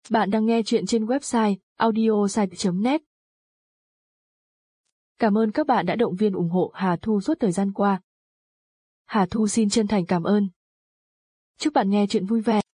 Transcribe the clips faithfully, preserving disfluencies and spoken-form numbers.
Bạn đang nghe chuyện trên website audiosite chấm net. Cảm ơn các bạn đã động viên ủng hộ Hà Thu suốt thời gian qua. Hà Thu xin chân thành cảm ơn. Chúc bạn nghe chuyện vui vẻ.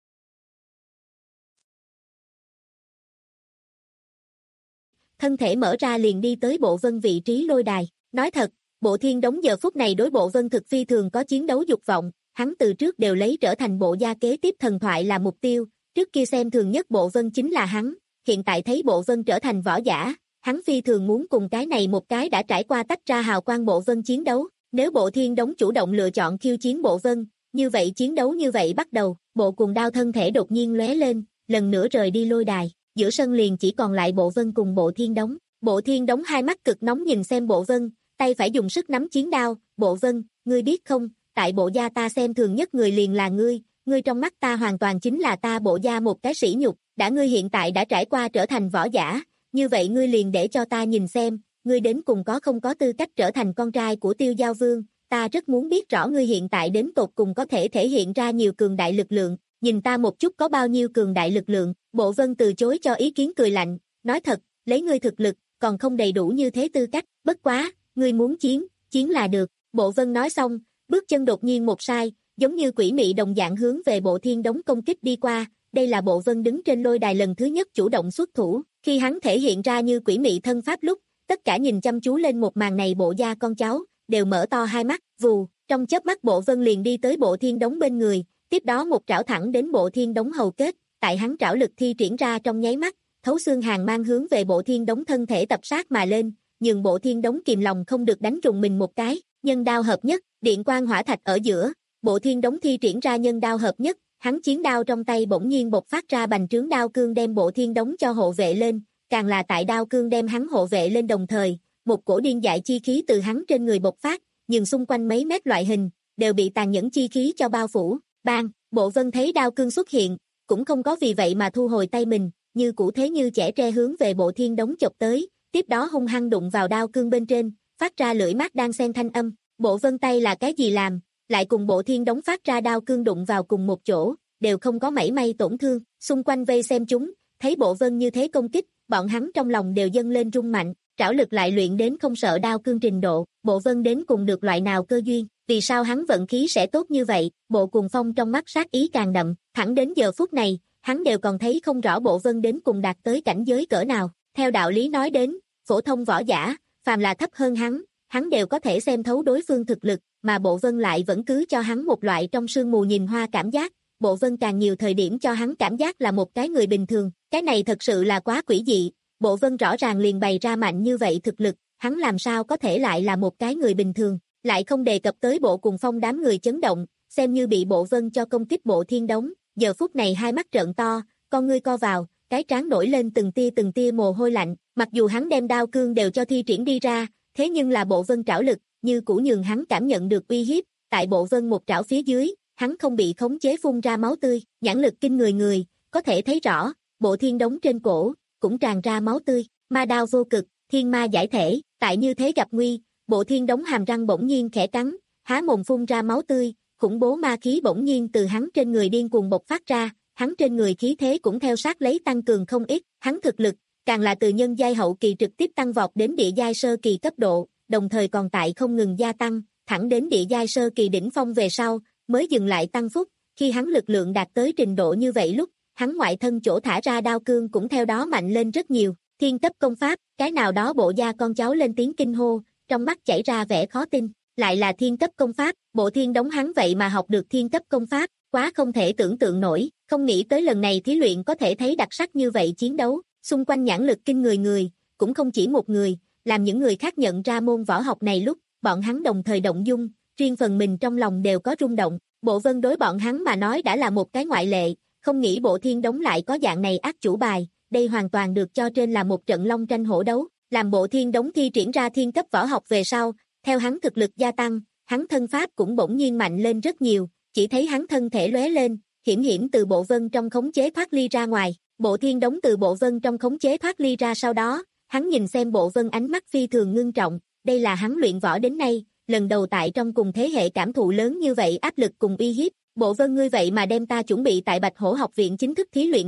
Thân thể mở ra liền đi tới Bộ Vân vị trí lôi đài. Nói thật, Bộ Thiên Đống giờ phút này đối Bộ Vân thực phi thường có chiến đấu dục vọng, hắn từ trước đều lấy trở thành bộ gia kế tiếp thần thoại là mục tiêu, trước kia xem thường nhất Bộ Vân chính là hắn, hiện tại thấy Bộ Vân trở thành võ giả, hắn phi thường muốn cùng cái này một cái đã trải qua tách ra hào quang Bộ Vân chiến đấu, nếu Bộ Thiên Đống chủ động lựa chọn khiêu chiến Bộ Vân, như vậy chiến đấu như vậy bắt đầu, Bộ Cuồng Đao thân thể đột nhiên lóe lên, lần nữa rời đi lôi đài, giữa sân liền chỉ còn lại Bộ Vân cùng Bộ Thiên Đống, Bộ Thiên Đống hai mắt cực nóng nhìn xem Bộ Vân, tay phải dùng sức nắm chiến đao, Bộ Vân, ngươi biết không, tại bộ gia ta xem thường nhất người liền là ngươi, ngươi trong mắt ta hoàn toàn chính là ta bộ gia một cái sỉ nhục, đã ngươi hiện tại đã trải qua trở thành võ giả, như vậy ngươi liền để cho ta nhìn xem, ngươi đến cùng có không có tư cách trở thành con trai của Tiêu Giao Vương, ta rất muốn biết rõ ngươi hiện tại đến tột cùng có thể thể hiện ra nhiều cường đại lực lượng, nhìn ta một chút có bao nhiêu cường đại lực lượng, Bộ Vân từ chối cho ý kiến cười lạnh, nói thật, lấy ngươi thực lực, còn không đầy đủ như thế tư cách, bất quá, ngươi muốn chiến, chiến là được, Bộ Vân nói xong, bước chân đột nhiên một sai, giống như quỷ mị đồng dạng hướng về Bộ Thiên Đống công kích đi qua, đây là Bộ Vân đứng trên lôi đài lần thứ nhất chủ động xuất thủ, khi hắn thể hiện ra như quỷ mị thân pháp lúc, tất cả nhìn chăm chú lên một màn này bộ gia con cháu, đều mở to hai mắt, vù, trong chớp mắt Bộ Vân liền đi tới Bộ Thiên Đống bên người, tiếp đó một trảo thẳng đến Bộ Thiên Đống hầu kết, tại hắn trảo lực thi triển ra trong nháy mắt, thấu xương hàng mang hướng về Bộ Thiên Đống thân thể tập sát mà lên, nhưng Bộ Thiên Đống kìm lòng không được đánh trùng mình một cái, nhân đao hợp nhất, điện quang hỏa thạch ở giữa, Bộ Thiên Đống thi triển ra nhân đao hợp nhất, hắn chiến đao trong tay bỗng nhiên bộc phát ra bành trướng đao cương đem Bộ Thiên Đống cho hộ vệ lên, càng là tại đao cương đem hắn hộ vệ lên đồng thời, một cổ điên dại chi khí từ hắn trên người bộc phát, nhưng xung quanh mấy mét loại hình, đều bị tàn nhẫn chi khí cho bao phủ, bang, Bộ Vân thấy đao cương xuất hiện, cũng không có vì vậy mà thu hồi tay mình, như cũ thế như chẻ tre hướng về Bộ Thiên Đống chộp tới, tiếp đó hung hăng đụng vào đao cương bên trên, phát ra lưỡi mát đang xen thanh âm, Bộ Vân tay là cái gì làm, lại cùng Bộ Thiên Đống phát ra đao cương đụng vào cùng một chỗ, đều không có mảy may tổn thương, xung quanh vây xem chúng, thấy Bộ Vân như thế công kích, bọn hắn trong lòng đều dâng lên rung mạnh, trảo lực lại luyện đến không sợ đao cương trình độ, Bộ Vân đến cùng được loại nào cơ duyên, vì sao hắn vận khí sẽ tốt như vậy, Bộ Cuồng Phong trong mắt sát ý càng đậm, thẳng đến giờ phút này, hắn đều còn thấy không rõ Bộ Vân đến cùng đạt tới cảnh giới cỡ nào, theo đạo lý nói đến, phổ thông võ giả, phàm là thấp hơn hắn, hắn đều có thể xem thấu đối phương thực lực, mà Bộ Vân lại vẫn cứ cho hắn một loại trong sương mù nhìn hoa cảm giác, Bộ Vân càng nhiều thời điểm cho hắn cảm giác là một cái người bình thường, cái này thật sự là quá quỷ dị, Bộ Vân rõ ràng liền bày ra mạnh như vậy thực lực, hắn làm sao có thể lại là một cái người bình thường, lại không đề cập tới Bộ Cuồng Phong đám người chấn động, xem như bị Bộ Vân cho công kích Bộ Thiên Đống, giờ phút này hai mắt trợn to, con ngươi co vào, cái trán nổi lên từng tia từng tia mồ hôi lạnh, mặc dù hắn đem đao cương đều cho thi triển đi ra, thế nhưng là Bộ Vân trảo lực, như cũ nhường hắn cảm nhận được uy hiếp, tại Bộ Vân một trảo phía dưới, hắn không bị khống chế phun ra máu tươi, nhãn lực kinh người người, có thể thấy rõ, Bộ Thiên Đống trên cổ, cũng tràn ra máu tươi, ma đao vô cực, thiên ma giải thể, tại như thế gặp nguy, Bộ Thiên Đống hàm răng bỗng nhiên khẽ cắn, há mồm phun ra máu tươi, khủng bố ma khí bỗng nhiên từ hắn trên người điên cuồng bộc phát ra, hắn trên người khí thế cũng theo sát lấy tăng cường không ít, hắn thực lực, càng là từ nhân giai hậu kỳ trực tiếp tăng vọt đến địa giai sơ kỳ cấp độ, đồng thời còn tại không ngừng gia tăng, thẳng đến địa giai sơ kỳ đỉnh phong về sau, mới dừng lại tăng phúc, khi hắn lực lượng đạt tới trình độ như vậy lúc, hắn ngoại thân chỗ thả ra đao cương cũng theo đó mạnh lên rất nhiều, thiên cấp công pháp, cái nào đó bộ gia con cháu lên tiếng kinh hô, trong mắt chảy ra vẻ khó tin, lại là thiên cấp công pháp, Bộ Thiên Đống hắn vậy mà học được thiên cấp công pháp, quá không thể tưởng tượng nổi, không nghĩ tới lần này thí luyện có thể thấy đặc sắc như vậy chiến đấu, xung quanh nhãn lực kinh người người, cũng không chỉ một người, làm những người khác nhận ra môn võ học này lúc, bọn hắn đồng thời động dung, riêng phần mình trong lòng đều có rung động, Bộ Vân đối bọn hắn mà nói đã là một cái ngoại lệ, không nghĩ Bộ Thiên Đống lại có dạng này ác chủ bài, đây hoàn toàn được cho trên là một trận long tranh hổ đấu, làm Bộ Thiên Đống thi triển ra thiên cấp võ học về sau, theo hắn thực lực gia tăng, hắn thân pháp cũng bỗng nhiên mạnh lên rất nhiều, chỉ thấy hắn thân thể lóe lên, hiểm hiểm từ Bộ Vân trong khống chế thoát ly ra ngoài, Bộ Thiên Đống từ Bộ Vân trong khống chế thoát ly ra sau đó, hắn nhìn xem Bộ Vân ánh mắt phi thường ngưng trọng, đây là hắn luyện võ đến nay, lần đầu tại trong cùng thế hệ cảm thụ lớn như vậy áp lực cùng uy hiếp, Bộ Vân ngươi vậy mà đem ta chuẩn bị tại Bạch Hổ học viện chính thức thí luyện lúc,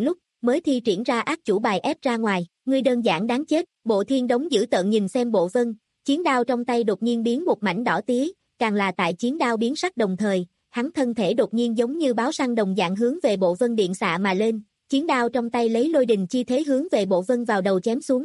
mới thi triển ra ác chủ bài ép ra ngoài, ngươi đơn giản đáng chết. Bộ Thiên Đống dữ tợn nhìn xem Bộ Vân, chiến đao trong tay đột nhiên biến một mảnh đỏ tía, càng là tại chiến đao biến sắc đồng thời, hắn thân thể đột nhiên giống như báo săn đồng dạng hướng về Bộ Vân điện xạ mà lên, chiến đao trong tay lấy lôi đình chi thế hướng về Bộ Vân vào đầu chém xuống.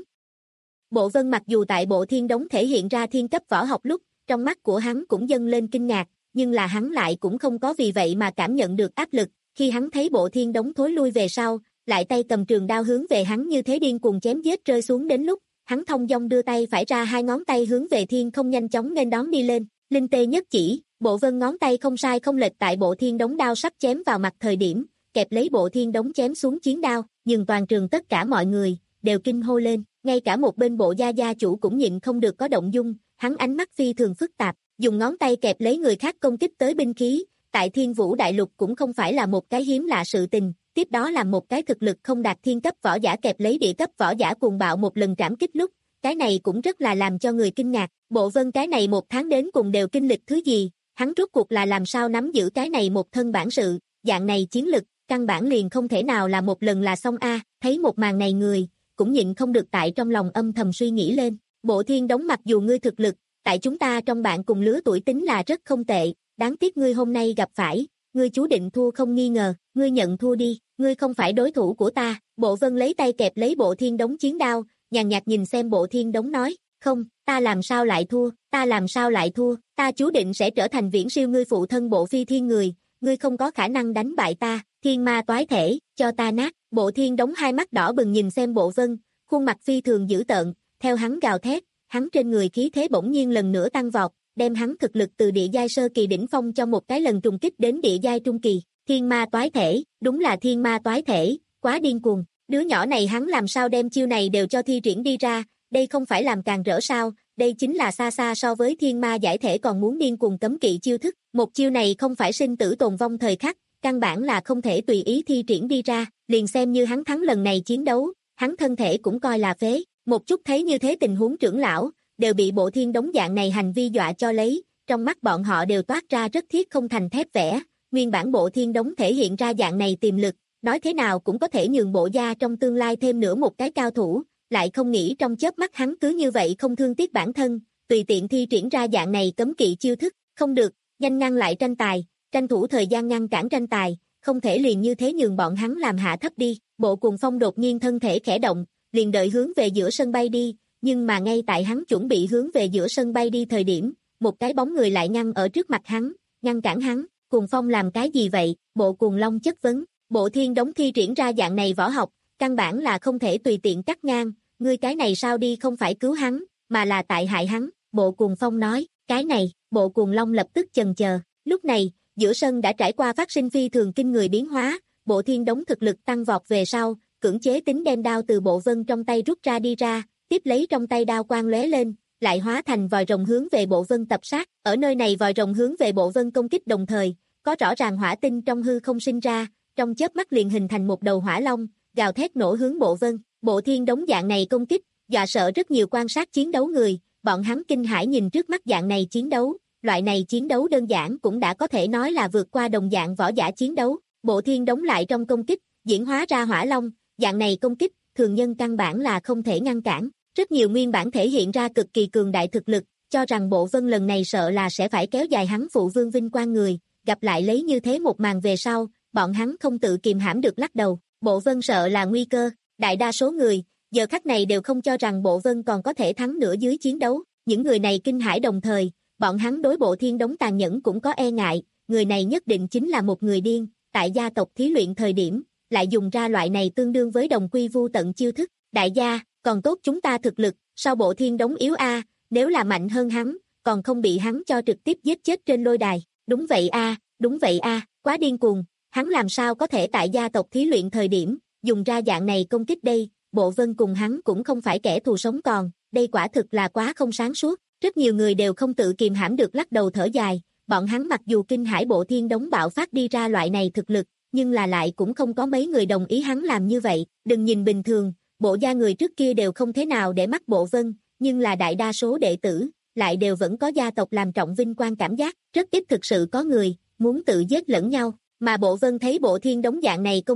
Bộ Vân mặc dù tại Bộ Thiên Đống thể hiện ra thiên cấp võ học lúc, trong mắt của hắn cũng dâng lên kinh ngạc, nhưng là hắn lại cũng không có vì vậy mà cảm nhận được áp lực, khi hắn thấy Bộ Thiên Đống thối lui về sau, lại tay cầm trường đao hướng về hắn như thế điên cuồng chém giết rơi xuống đến lúc, hắn thông dong đưa tay phải ra hai ngón tay hướng về thiên không nhanh chóng nên đón đi lên, linh tê nhất chỉ, Bộ Vân ngón tay không sai không lệch tại Bộ Thiên Đống đao sắp chém vào mặt thời điểm, kẹp lấy Bộ Thiên Đống chém xuống chiến đao, nhưng toàn trường tất cả mọi người đều kinh hô lên, ngay cả một bên Bộ gia gia chủ cũng nhịn không được có động dung, hắn ánh mắt phi thường phức tạp, dùng ngón tay kẹp lấy người khác công kích tới binh khí, tại Thiên Vũ Đại Lục cũng không phải là một cái hiếm lạ sự tình, tiếp đó là một cái thực lực không đạt thiên cấp võ giả kẹp lấy địa cấp võ giả cuồng bạo một lần trảm kích lúc, cái này cũng rất là làm cho người kinh ngạc, Bộ Vân cái này một tháng đến cùng đều kinh lịch thứ gì, hắn rốt cuộc là làm sao nắm giữ cái này một thân bản sự, dạng này chiến lực, căn bản liền không thể nào là một lần là xong a. Thấy một màn này người, cũng nhịn không được tại trong lòng âm thầm suy nghĩ lên, Bộ Thiên Đống mặc dù ngươi thực lực, tại chúng ta trong bạn cùng lứa tuổi tính là rất không tệ, đáng tiếc ngươi hôm nay gặp phải, ngươi chú định thua không nghi ngờ, ngươi nhận thua đi, ngươi không phải đối thủ của ta. Bộ Vân lấy tay kẹp lấy Bộ Thiên Đống chiến đao, nhàn nhạt nhìn xem Bộ Thiên Đống nói, không, ta làm sao lại thua, ta làm sao lại thua, ta chú định sẽ trở thành viễn siêu ngươi phụ thân Bộ Phi Thiên người, ngươi không có khả năng đánh bại ta, thiên ma toái thể, cho ta nát. Bộ Thiên Đống hai mắt đỏ bừng nhìn xem Bộ Vân, khuôn mặt phi thường dữ tợn, theo hắn gào thét, hắn trên người khí thế bỗng nhiên lần nữa tăng vọt, đem hắn thực lực từ địa giai sơ kỳ đỉnh phong cho một cái lần trùng kích đến địa giai trung kỳ, thiên ma toái thể, đúng là thiên ma toái thể, quá điên cuồng, đứa nhỏ này hắn làm sao đem chiêu này đều cho thi triển đi ra, đây không phải làm càng rỡ sao, đây chính là xa xa so với thiên ma giải thể còn muốn điên cuồng cấm kỵ chiêu thức, một chiêu này không phải sinh tử tồn vong thời khắc, căn bản là không thể tùy ý thi triển đi ra, liền xem như hắn thắng lần này chiến đấu, hắn thân thể cũng coi là phế, một chút thấy như thế tình huống trưởng lão, đều bị Bộ Thiên Đống dạng này hành vi dọa cho lấy, trong mắt bọn họ đều toát ra rất thiết không thành thép vẻ, nguyên bản Bộ Thiên Đống thể hiện ra dạng này tiềm lực, nói thế nào cũng có thể nhường Bộ gia trong tương lai thêm nữa một cái cao thủ, lại không nghĩ trong chớp mắt hắn cứ như vậy không thương tiếc bản thân, tùy tiện thi triển ra dạng này cấm kỵ chiêu thức, không được, nhanh ngăn lại tranh tài, tranh thủ thời gian ngăn cản tranh tài, không thể liền như thế nhường bọn hắn làm hạ thấp đi. Bộ Cuồng Phong đột nhiên thân thể khẽ động, liền đợi hướng về giữa sân bay đi, nhưng mà ngay tại hắn chuẩn bị hướng về giữa sân bay đi thời điểm, một cái bóng người lại ngăn ở trước mặt hắn, ngăn cản hắn. Cuồng Phong làm cái gì vậy? Bộ Cuồng Long chất vấn. Bộ Thiên Đống thi triển ra dạng này võ học, căn bản là không thể tùy tiện cắt ngang, ngươi cái này sao đi không phải cứu hắn, mà là tại hại hắn. Bộ Cuồng Phong nói, cái này, Bộ Cuồng Long lập tức chần chờ. Lúc này, giữa sân đã trải qua phát sinh phi thường kinh người biến hóa, Bộ Thiên Đống thực lực tăng vọt về sau, cưỡng chế tính đem đao từ Bộ Vân trong tay rút ra đi ra, tiếp lấy trong tay đao quang lóe lên, lại hóa thành vòi rồng hướng về Bộ Vân tập sát. Ở nơi này vòi rồng hướng về Bộ Vân công kích đồng thời, có rõ ràng hỏa tinh trong hư không sinh ra, trong chớp mắt liền hình thành một đầu hỏa long, gào thét nổ hướng Bộ Vân. Bộ Thiên Đống dạng này công kích, dọa sợ rất nhiều quan sát chiến đấu người, bọn hắn kinh hãi nhìn trước mắt dạng này chiến đấu, loại này chiến đấu đơn giản cũng đã có thể nói là vượt qua đồng dạng võ giả chiến đấu. Bộ Thiên Đống lại trong công kích, diễn hóa ra hỏa long, dạng này công kích, thường nhân căn bản là không thể ngăn cản. Rất nhiều nguyên bản thể hiện ra cực kỳ cường đại thực lực, cho rằng Bộ Vân lần này sợ là sẽ phải kéo dài hắn phụ vương vinh quang người, gặp lại lấy như thế một màn về sau, bọn hắn không tự kìm hãm được lắc đầu. Bộ Vân sợ là nguy cơ, đại đa số người, giờ khắc này đều không cho rằng Bộ Vân còn có thể thắng nữa dưới chiến đấu. Những người này kinh hãi đồng thời, bọn hắn đối Bộ Thiên Đống tàn nhẫn cũng có e ngại, người này nhất định chính là một người điên, tại gia tộc thí luyện thời điểm, lại dùng ra loại này tương đương với đồng quy vu tận chiêu thức. Đại gia, còn tốt chúng ta thực lực, sao Bộ Thiên Đống yếu a, nếu là mạnh hơn hắn, còn không bị hắn cho trực tiếp giết chết trên lôi đài. Đúng vậy a, đúng vậy a, quá điên cuồng, hắn làm sao có thể tại gia tộc thí luyện thời điểm, dùng ra dạng này công kích đây. Bộ Vân cùng hắn cũng không phải kẻ thù sống còn, đây quả thực là quá không sáng suốt. Rất nhiều người đều không tự kìm hãm được lắc đầu thở dài, bọn hắn mặc dù kinh hãi Bộ Thiên Đống bạo phát đi ra loại này thực lực, nhưng là lại cũng không có mấy người đồng ý hắn làm như vậy. Đừng nhìn bình thường, Bộ gia người trước kia đều không thế nào để mắt Bộ Vân, nhưng là đại đa số đệ tử, lại đều vẫn có gia tộc làm trọng vinh quang cảm giác, rất ít thực sự có người, muốn tự giết lẫn nhau, mà Bộ Vân thấy Bộ Thiên Đống dạng này công kích,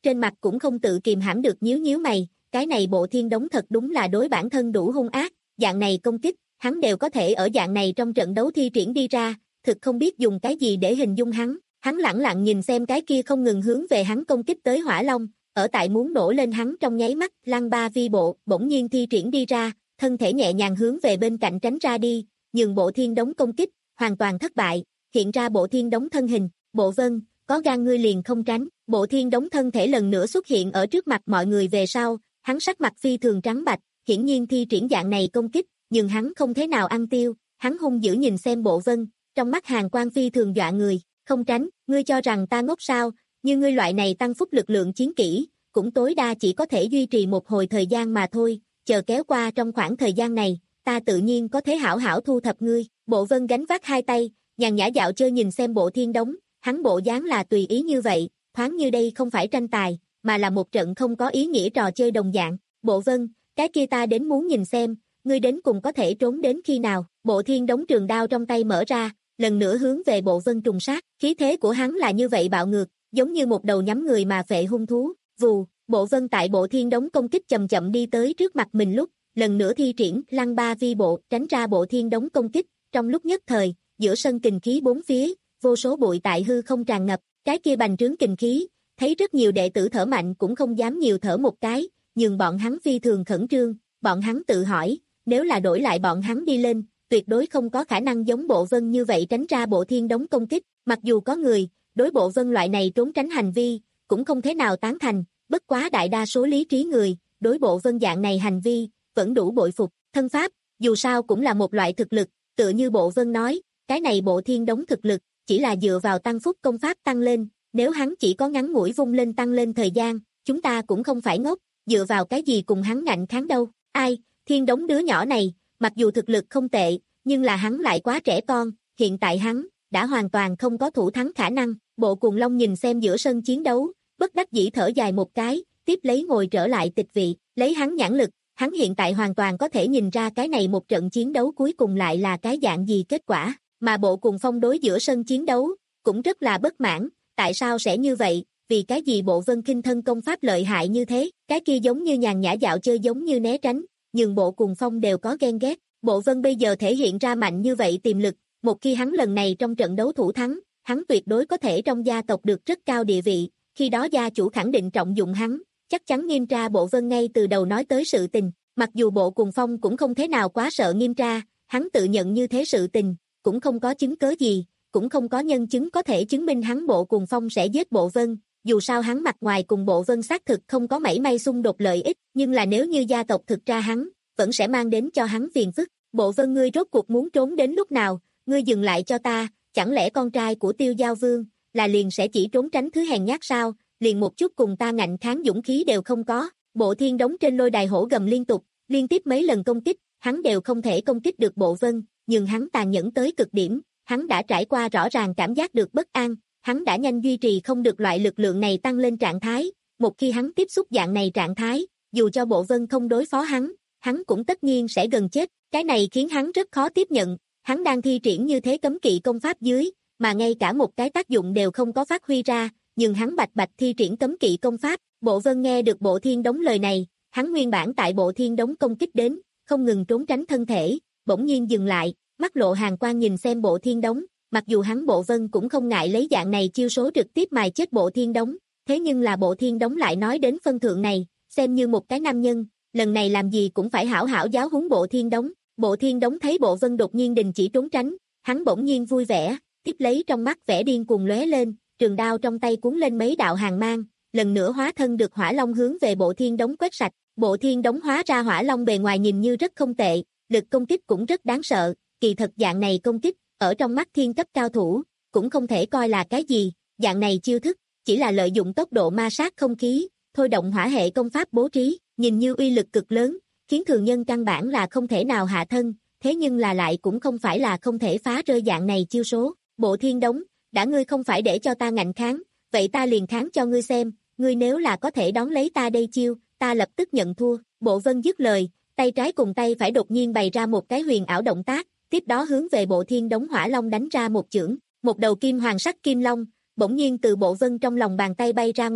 trên mặt cũng không tự kìm hãm được nhíu nhíu mày, cái này Bộ Thiên Đống thật đúng là đối bản thân đủ hung ác, dạng này công kích, hắn đều có thể ở dạng này trong trận đấu thi triển đi ra, thực không biết dùng cái gì để hình dung hắn, hắn lẳng lặng nhìn xem cái kia không ngừng hướng về hắn công kích tới hỏa long, ở tại muốn nổ lên hắn trong nháy mắt, Lăng Ba Vi Bộ bỗng nhiên thi triển đi ra, thân thể nhẹ nhàng hướng về bên cạnh tránh ra đi, nhường Bộ Thiên Đống công kích, hoàn toàn thất bại, hiện ra Bộ Thiên Đống thân hình, Bộ Vân, có gan ngươi liền không tránh, Bộ Thiên Đống thân thể lần nữa xuất hiện ở trước mặt mọi người về sau, hắn sắc mặt phi thường trắng bạch, hiển nhiên thi triển dạng này công kích, nhưng hắn không thế nào ăn tiêu, hắn hung dữ nhìn xem Bộ Vân, trong mắt hàn quang phi thường dọa người, không tránh, ngươi cho rằng ta ngốc sao, như ngươi loại này tăng phúc lực lượng chiến kỹ, cũng tối đa chỉ có thể duy trì một hồi thời gian mà thôi, chờ kéo qua trong khoảng thời gian này, ta tự nhiên có thể hảo hảo thu thập ngươi, Bộ Vân gánh vác hai tay, nhàn nhã dạo chơi nhìn xem Bộ Thiên Đống, hắn bộ dáng là tùy ý như vậy, thoáng như đây không phải tranh tài, mà là một trận không có ý nghĩa trò chơi đồng dạng, Bộ Vân, cái kia ta đến muốn nhìn xem, ngươi đến cùng có thể trốn đến khi nào, Bộ Thiên Đống trường đao trong tay mở ra, lần nữa hướng về Bộ Vân trùng sát, khí thế của hắn là như vậy bạo ngược, giống như một đầu nhắm người mà phệ hung thú, vù, Bộ Vân tại Bộ Thiên Đống công kích chậm chậm đi tới trước mặt mình lúc, lần nữa thi triển Lăng Ba Vi Bộ tránh ra Bộ Thiên Đống công kích, trong lúc nhất thời, giữa sân kình khí bốn phía, vô số bụi tại hư không tràn ngập, cái kia bành trướng kình khí, thấy rất nhiều đệ tử thở mạnh cũng không dám nhiều thở một cái, nhưng bọn hắn phi thường khẩn trương, bọn hắn tự hỏi, nếu là đổi lại bọn hắn đi lên, tuyệt đối không có khả năng giống Bộ Vân như vậy tránh ra Bộ Thiên Đống công kích, mặc dù có người, đối Bộ Vân loại này trốn tránh hành vi, cũng không thế nào tán thành, bất quá đại đa số lý trí người, đối Bộ Vân dạng này hành vi, vẫn đủ bội phục, thân pháp, dù sao cũng là một loại thực lực, tựa như Bộ Vân nói, cái này Bộ Thiên Đống thực lực, chỉ là dựa vào tăng phúc công pháp tăng lên, nếu hắn chỉ có ngắn ngủi vung lên tăng lên thời gian, chúng ta cũng không phải ngốc, dựa vào cái gì cùng hắn ngạnh kháng đâu, ai, Thiên Đống đứa nhỏ này, mặc dù thực lực không tệ, nhưng là hắn lại quá trẻ con, hiện tại hắn, đã hoàn toàn không có thủ thắng khả năng, Bộ Cuồng Long nhìn xem giữa sân chiến đấu, bất đắc dĩ thở dài một cái, tiếp lấy ngồi trở lại tịch vị, lấy hắn nhãn lực, hắn hiện tại hoàn toàn có thể nhìn ra cái này một trận chiến đấu cuối cùng lại là cái dạng gì kết quả, mà Bộ Cuồng Phong đối giữa sân chiến đấu, cũng rất là bất mãn, tại sao sẽ như vậy, vì cái gì Bộ Vân Kinh thân công pháp lợi hại như thế, cái kia giống như nhàn nhã dạo chơi giống như né tránh, nhưng Bộ Cuồng Phong đều có ghen ghét, Bộ Vân bây giờ thể hiện ra mạnh như vậy tiềm lực, một khi hắn lần này trong trận đấu thủ thắng, hắn tuyệt đối có thể trong gia tộc được rất cao địa vị, khi đó gia chủ khẳng định trọng dụng hắn, chắc chắn Nghiêm Tra Bộ Vân ngay từ đầu nói tới sự tình, mặc dù Bộ Cuồng Phong cũng không thế nào quá sợ Nghiêm Tra, hắn tự nhận như thế sự tình, cũng không có chứng cớ gì, cũng không có nhân chứng có thể chứng minh hắn Bộ Cuồng Phong sẽ giết Bộ Vân, dù sao hắn mặt ngoài cùng Bộ Vân xác thực không có mảy may xung đột lợi ích, nhưng là nếu như gia tộc thực ra hắn, vẫn sẽ mang đến cho hắn phiền phức, Bộ Vân ngươi rốt cuộc muốn trốn đến lúc nào, ngươi dừng lại cho ta, chẳng lẽ con trai của Tiêu Giao Vương, là liền sẽ chỉ trốn tránh thứ hèn nhát sao, liền một chút cùng ta ngạnh kháng dũng khí đều không có, Bộ Thiên Đống trên lôi đài hổ gầm liên tục, liên tiếp mấy lần công kích, hắn đều không thể công kích được Bộ Vân, nhưng hắn tàn nhẫn tới cực điểm, hắn đã trải qua rõ ràng cảm giác được bất an, hắn đã nhanh duy trì không được loại lực lượng này tăng lên trạng thái, một khi hắn tiếp xúc dạng này trạng thái, dù cho Bộ Vân không đối phó hắn, hắn cũng tất nhiên sẽ gần chết, cái này khiến hắn rất khó tiếp nhận, hắn đang thi triển như thế cấm kỵ công pháp dưới, mà ngay cả một cái tác dụng đều không có phát huy ra, nhưng hắn bạch bạch thi triển cấm kỵ công pháp, Bộ Vân nghe được Bộ Thiên Đống lời này, hắn nguyên bản tại Bộ Thiên Đống công kích đến, không ngừng trốn tránh thân thể, bỗng nhiên dừng lại, mắt lộ hàn quang nhìn xem Bộ Thiên Đống, mặc dù hắn Bộ Vân cũng không ngại lấy dạng này chiêu số trực tiếp mài chết Bộ Thiên Đống, thế nhưng là Bộ Thiên Đống lại nói đến phân thượng này, xem như một cái nam nhân, lần này làm gì cũng phải hảo hảo giáo huấn Bộ Thiên Đống. Bộ Thiên Đống thấy Bộ Vân đột nhiên đình chỉ trốn tránh, hắn bỗng nhiên vui vẻ, tiếp lấy trong mắt vẻ điên cuồng lóe lên, trường đao trong tay cuốn lên mấy đạo hàn mang, lần nữa hóa thân được hỏa long hướng về Bộ Thiên Đống quét sạch. Bộ Thiên Đống hóa ra hỏa long bề ngoài nhìn như rất không tệ, lực công kích cũng rất đáng sợ, kỳ thật dạng này công kích, ở trong mắt thiên cấp cao thủ, cũng không thể coi là cái gì, dạng này chiêu thức, chỉ là lợi dụng tốc độ ma sát không khí, thôi động hỏa hệ công pháp bố trí, nhìn như uy lực cực lớn, khiến thường nhân căn bản là không thể nào hạ thân, thế nhưng là lại cũng không phải là không thể phá rơi dạng này chiêu số. Bộ Thiên Đống, đã ngươi không phải để cho ta ngạnh kháng, vậy ta liền kháng cho ngươi xem, ngươi nếu là có thể đón lấy ta đây chiêu, ta lập tức nhận thua. Bộ Vân dứt lời, tay trái cùng tay phải đột nhiên bày ra một cái huyền ảo động tác, tiếp đó hướng về Bộ Thiên Đống hỏa long đánh ra một chưởng, một đầu kim hoàng sắc kim long, bỗng nhiên từ Bộ Vân trong lòng bàn tay bay ra ngoài,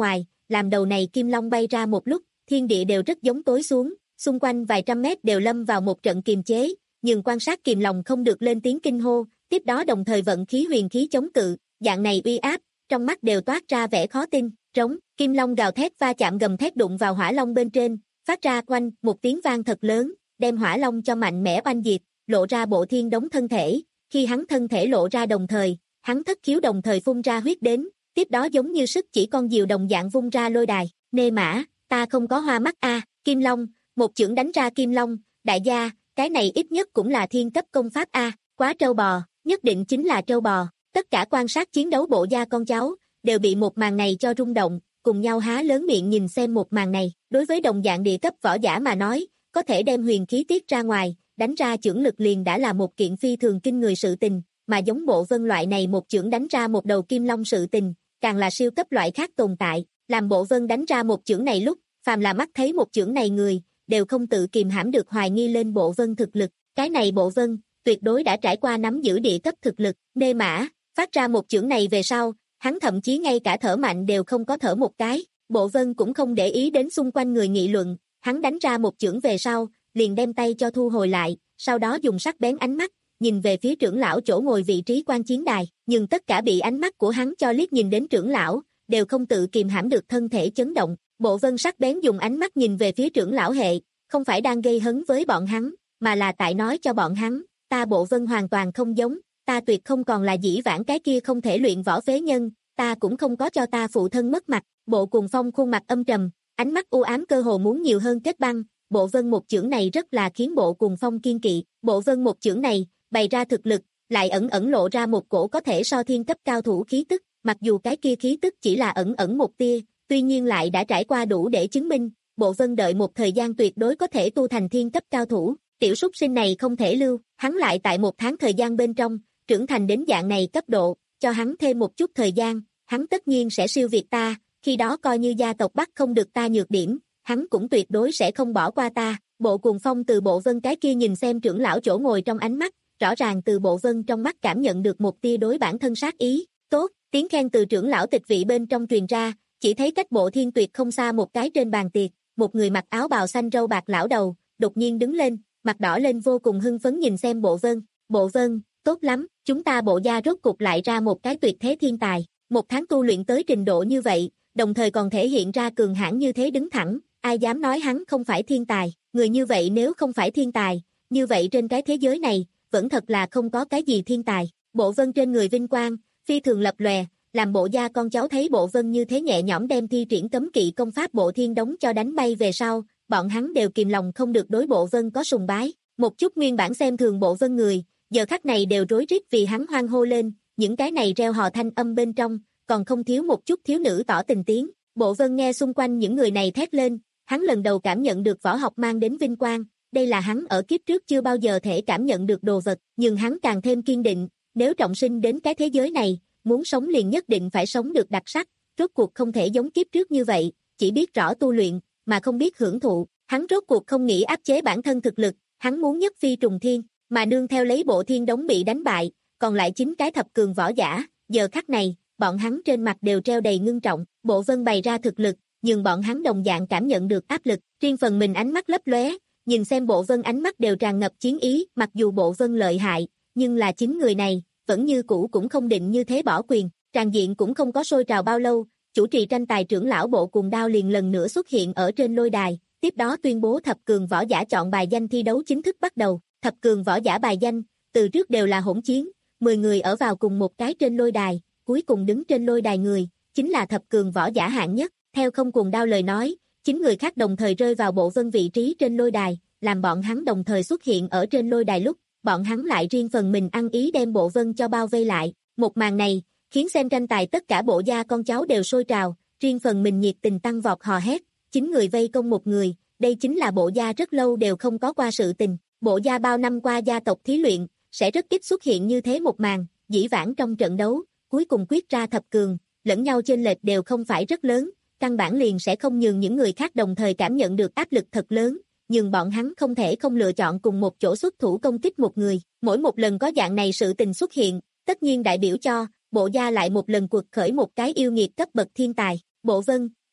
làm đầu này kim long bay ra một lúc, thiên địa đều rất giống tối xuống, xung quanh vài trăm mét đều lâm vào một trận kiềm chế, nhưng quan sát kìm lòng không được lên tiếng kinh hô, tiếp đó đồng thời vận khí huyền khí chống cự, dạng này uy áp, trong mắt đều toát ra vẻ khó tin, trống, kim long gào thét va chạm gầm thét đụng vào hỏa long bên trên, phát ra quanh một tiếng vang thật lớn, đem hỏa long cho mạnh mẽ oanh diệt, lộ ra bộ thiên đống thân thể, khi hắn thân thể lộ ra đồng thời, hắn thất khiếu đồng thời phun ra huyết đến, tiếp đó giống như sức chỉ con diều đồng dạng vung ra lôi đài, nê mã, ta không có hoa mắt a, kim long, một chưởng đánh ra kim long, đại gia, cái này ít nhất cũng là thiên cấp công pháp a, quá trâu bò, nhất định chính là trâu bò, tất cả quan sát chiến đấu bộ gia con cháu, đều bị một màn này cho rung động, cùng nhau há lớn miệng nhìn xem một màn này, đối với đồng dạng địa cấp võ giả mà nói, có thể đem huyền khí tiết ra ngoài, đánh ra chưởng lực liền đã là một kiện phi thường kinh người sự tình, mà giống bộ vân loại này một chưởng đánh ra một đầu kim long sự tình, càng là siêu cấp loại khác tồn tại, làm bộ vân đánh ra một chưởng này lúc, phàm là mắt thấy một chưởng này người, đều không tự kìm hãm được hoài nghi lên bộ vân thực lực, cái này bộ vân, tuyệt đối đã trải qua nắm giữ địa cấp thực lực, nê mã, phát ra một chưởng này về sau, hắn thậm chí ngay cả thở mạnh đều không có thở một cái, bộ vân cũng không để ý đến xung quanh người nghị luận, hắn đánh ra một chưởng về sau, liền đem tay cho thu hồi lại, sau đó dùng sắc bén ánh mắt, nhìn về phía trưởng lão chỗ ngồi vị trí quan chiến đài, nhưng tất cả bị ánh mắt của hắn cho liếc nhìn đến trưởng lão, đều không tự kìm hãm được thân thể chấn động, bộ vân sắc bén dùng ánh mắt nhìn về phía trưởng lão hệ, không phải đang gây hấn với bọn hắn, mà là tại nói cho bọn hắn, ta bộ vân hoàn toàn không giống, ta tuyệt không còn là dĩ vãng cái kia không thể luyện võ phế nhân, ta cũng không có cho ta phụ thân mất mặt, bộ cùng phong khuôn mặt âm trầm, ánh mắt u ám cơ hồ muốn nhiều hơn kết băng, bộ vân một chưởng này rất là khiến bộ cùng phong kiên kỵ, bộ vân một chưởng này, bày ra thực lực, lại ẩn ẩn lộ ra một cổ có thể so thiên cấp cao thủ khí tức, mặc dù cái kia khí tức chỉ là ẩn ẩn một tia, tuy nhiên lại đã trải qua đủ để chứng minh, bộ vân đợi một thời gian tuyệt đối có thể tu thành thiên cấp cao thủ, tiểu súc sinh này không thể lưu, hắn lại tại một tháng thời gian bên trong, trưởng thành đến dạng này cấp độ, cho hắn thêm một chút thời gian, hắn tất nhiên sẽ siêu việt ta, khi đó coi như gia tộc bắt không được ta nhược điểm, hắn cũng tuyệt đối sẽ không bỏ qua ta, bộ cùng phong từ bộ vân cái kia nhìn xem trưởng lão chỗ ngồi trong ánh mắt, rõ ràng từ bộ vân trong mắt cảm nhận được một tia đối bản thân sát ý, tốt, tiếng khen từ trưởng lão tịch vị bên trong truyền ra, chỉ thấy cách bộ thiên tuyệt không xa một cái trên bàn tiệc, một người mặc áo bào xanh râu bạc lão đầu, đột nhiên đứng lên, mặt đỏ lên vô cùng hưng phấn nhìn xem bộ vân, bộ vân, tốt lắm, chúng ta bộ gia rốt cục lại ra một cái tuyệt thế thiên tài, một tháng tu luyện tới trình độ như vậy, đồng thời còn thể hiện ra cường hãn như thế đứng thẳng, ai dám nói hắn không phải thiên tài, người như vậy nếu không phải thiên tài, như vậy trên cái thế giới này, vẫn thật là không có cái gì thiên tài, bộ vân trên người vinh quang, phi thường lập lòe, làm bộ gia con cháu thấy bộ vân như thế nhẹ nhõm đem thi triển cấm kỵ công pháp bộ thiên đống cho đánh bay về sau, bọn hắn đều kìm lòng không được đối bộ vân có sùng bái, một chút nguyên bản xem thường bộ vân người, giờ khắc này đều rối rít vì hắn hoan hô lên, những cái này reo hò thanh âm bên trong, còn không thiếu một chút thiếu nữ tỏ tình tiếng, bộ vân nghe xung quanh những người này thét lên, hắn lần đầu cảm nhận được võ học mang đến vinh quang, đây là hắn ở kiếp trước chưa bao giờ thể cảm nhận được đồ vật, nhưng hắn càng thêm kiên định, nếu trọng sinh đến cái thế giới này, muốn sống liền nhất định phải sống được đặc sắc, rốt cuộc không thể giống kiếp trước như vậy, chỉ biết rõ tu luyện, mà không biết hưởng thụ, hắn rốt cuộc không nghĩ áp chế bản thân thực lực, hắn muốn nhất phi trùng thiên, mà nương theo lấy bộ thiên đống bị đánh bại, còn lại chính cái thập cường võ giả, giờ khắc này, bọn hắn trên mặt đều treo đầy ngưng trọng, bộ vân bày ra thực lực, nhưng bọn hắn đồng dạng cảm nhận được áp lực, riêng phần mình ánh mắt lấp lóe, nhìn xem bộ vân ánh mắt đều tràn ngập chiến ý, mặc dù bộ vân lợi hại, nhưng là chính người này, vẫn như cũ cũng không định như thế bỏ quyền, tràn diện cũng không có sôi trào bao lâu, chủ trì tranh tài trưởng lão bộ cùng đao liền lần nữa xuất hiện ở trên lôi đài, tiếp đó tuyên bố thập cường võ giả chọn bài danh thi đấu chính thức bắt đầu, thập cường võ giả bài danh, từ trước đều là hỗn chiến, mười người ở vào cùng một cái trên lôi đài, cuối cùng đứng trên lôi đài người, chính là thập cường võ giả hạng nhất, theo không cùng đao lời nói, chín người khác đồng thời rơi vào bộ vân vị trí trên lôi đài, làm bọn hắn đồng thời xuất hiện ở trên lôi đài lúc, bọn hắn lại riêng phần mình ăn ý đem bộ vân cho bao vây lại, một màn này, khiến xem tranh tài tất cả bộ gia con cháu đều sôi trào, riêng phần mình nhiệt tình tăng vọt hò hét, chín người vây công một người, đây chính là bộ gia rất lâu đều không có qua sự tình, bộ gia bao năm qua gia tộc thí luyện, sẽ rất ít xuất hiện như thế một màn, dĩ vãng trong trận đấu, cuối cùng quyết ra thập cường, lẫn nhau chênh lệch đều không phải rất lớn, căn bản liền sẽ không nhường những người khác đồng thời cảm nhận được áp lực thật lớn, nhưng bọn hắn không thể không lựa chọn cùng một chỗ xuất thủ công kích một người, mỗi một lần có dạng này sự tình xuất hiện, tất nhiên đại biểu cho, bộ gia lại một lần cuộc khởi một cái yêu nghiệt cấp bậc thiên tài, bộ vân,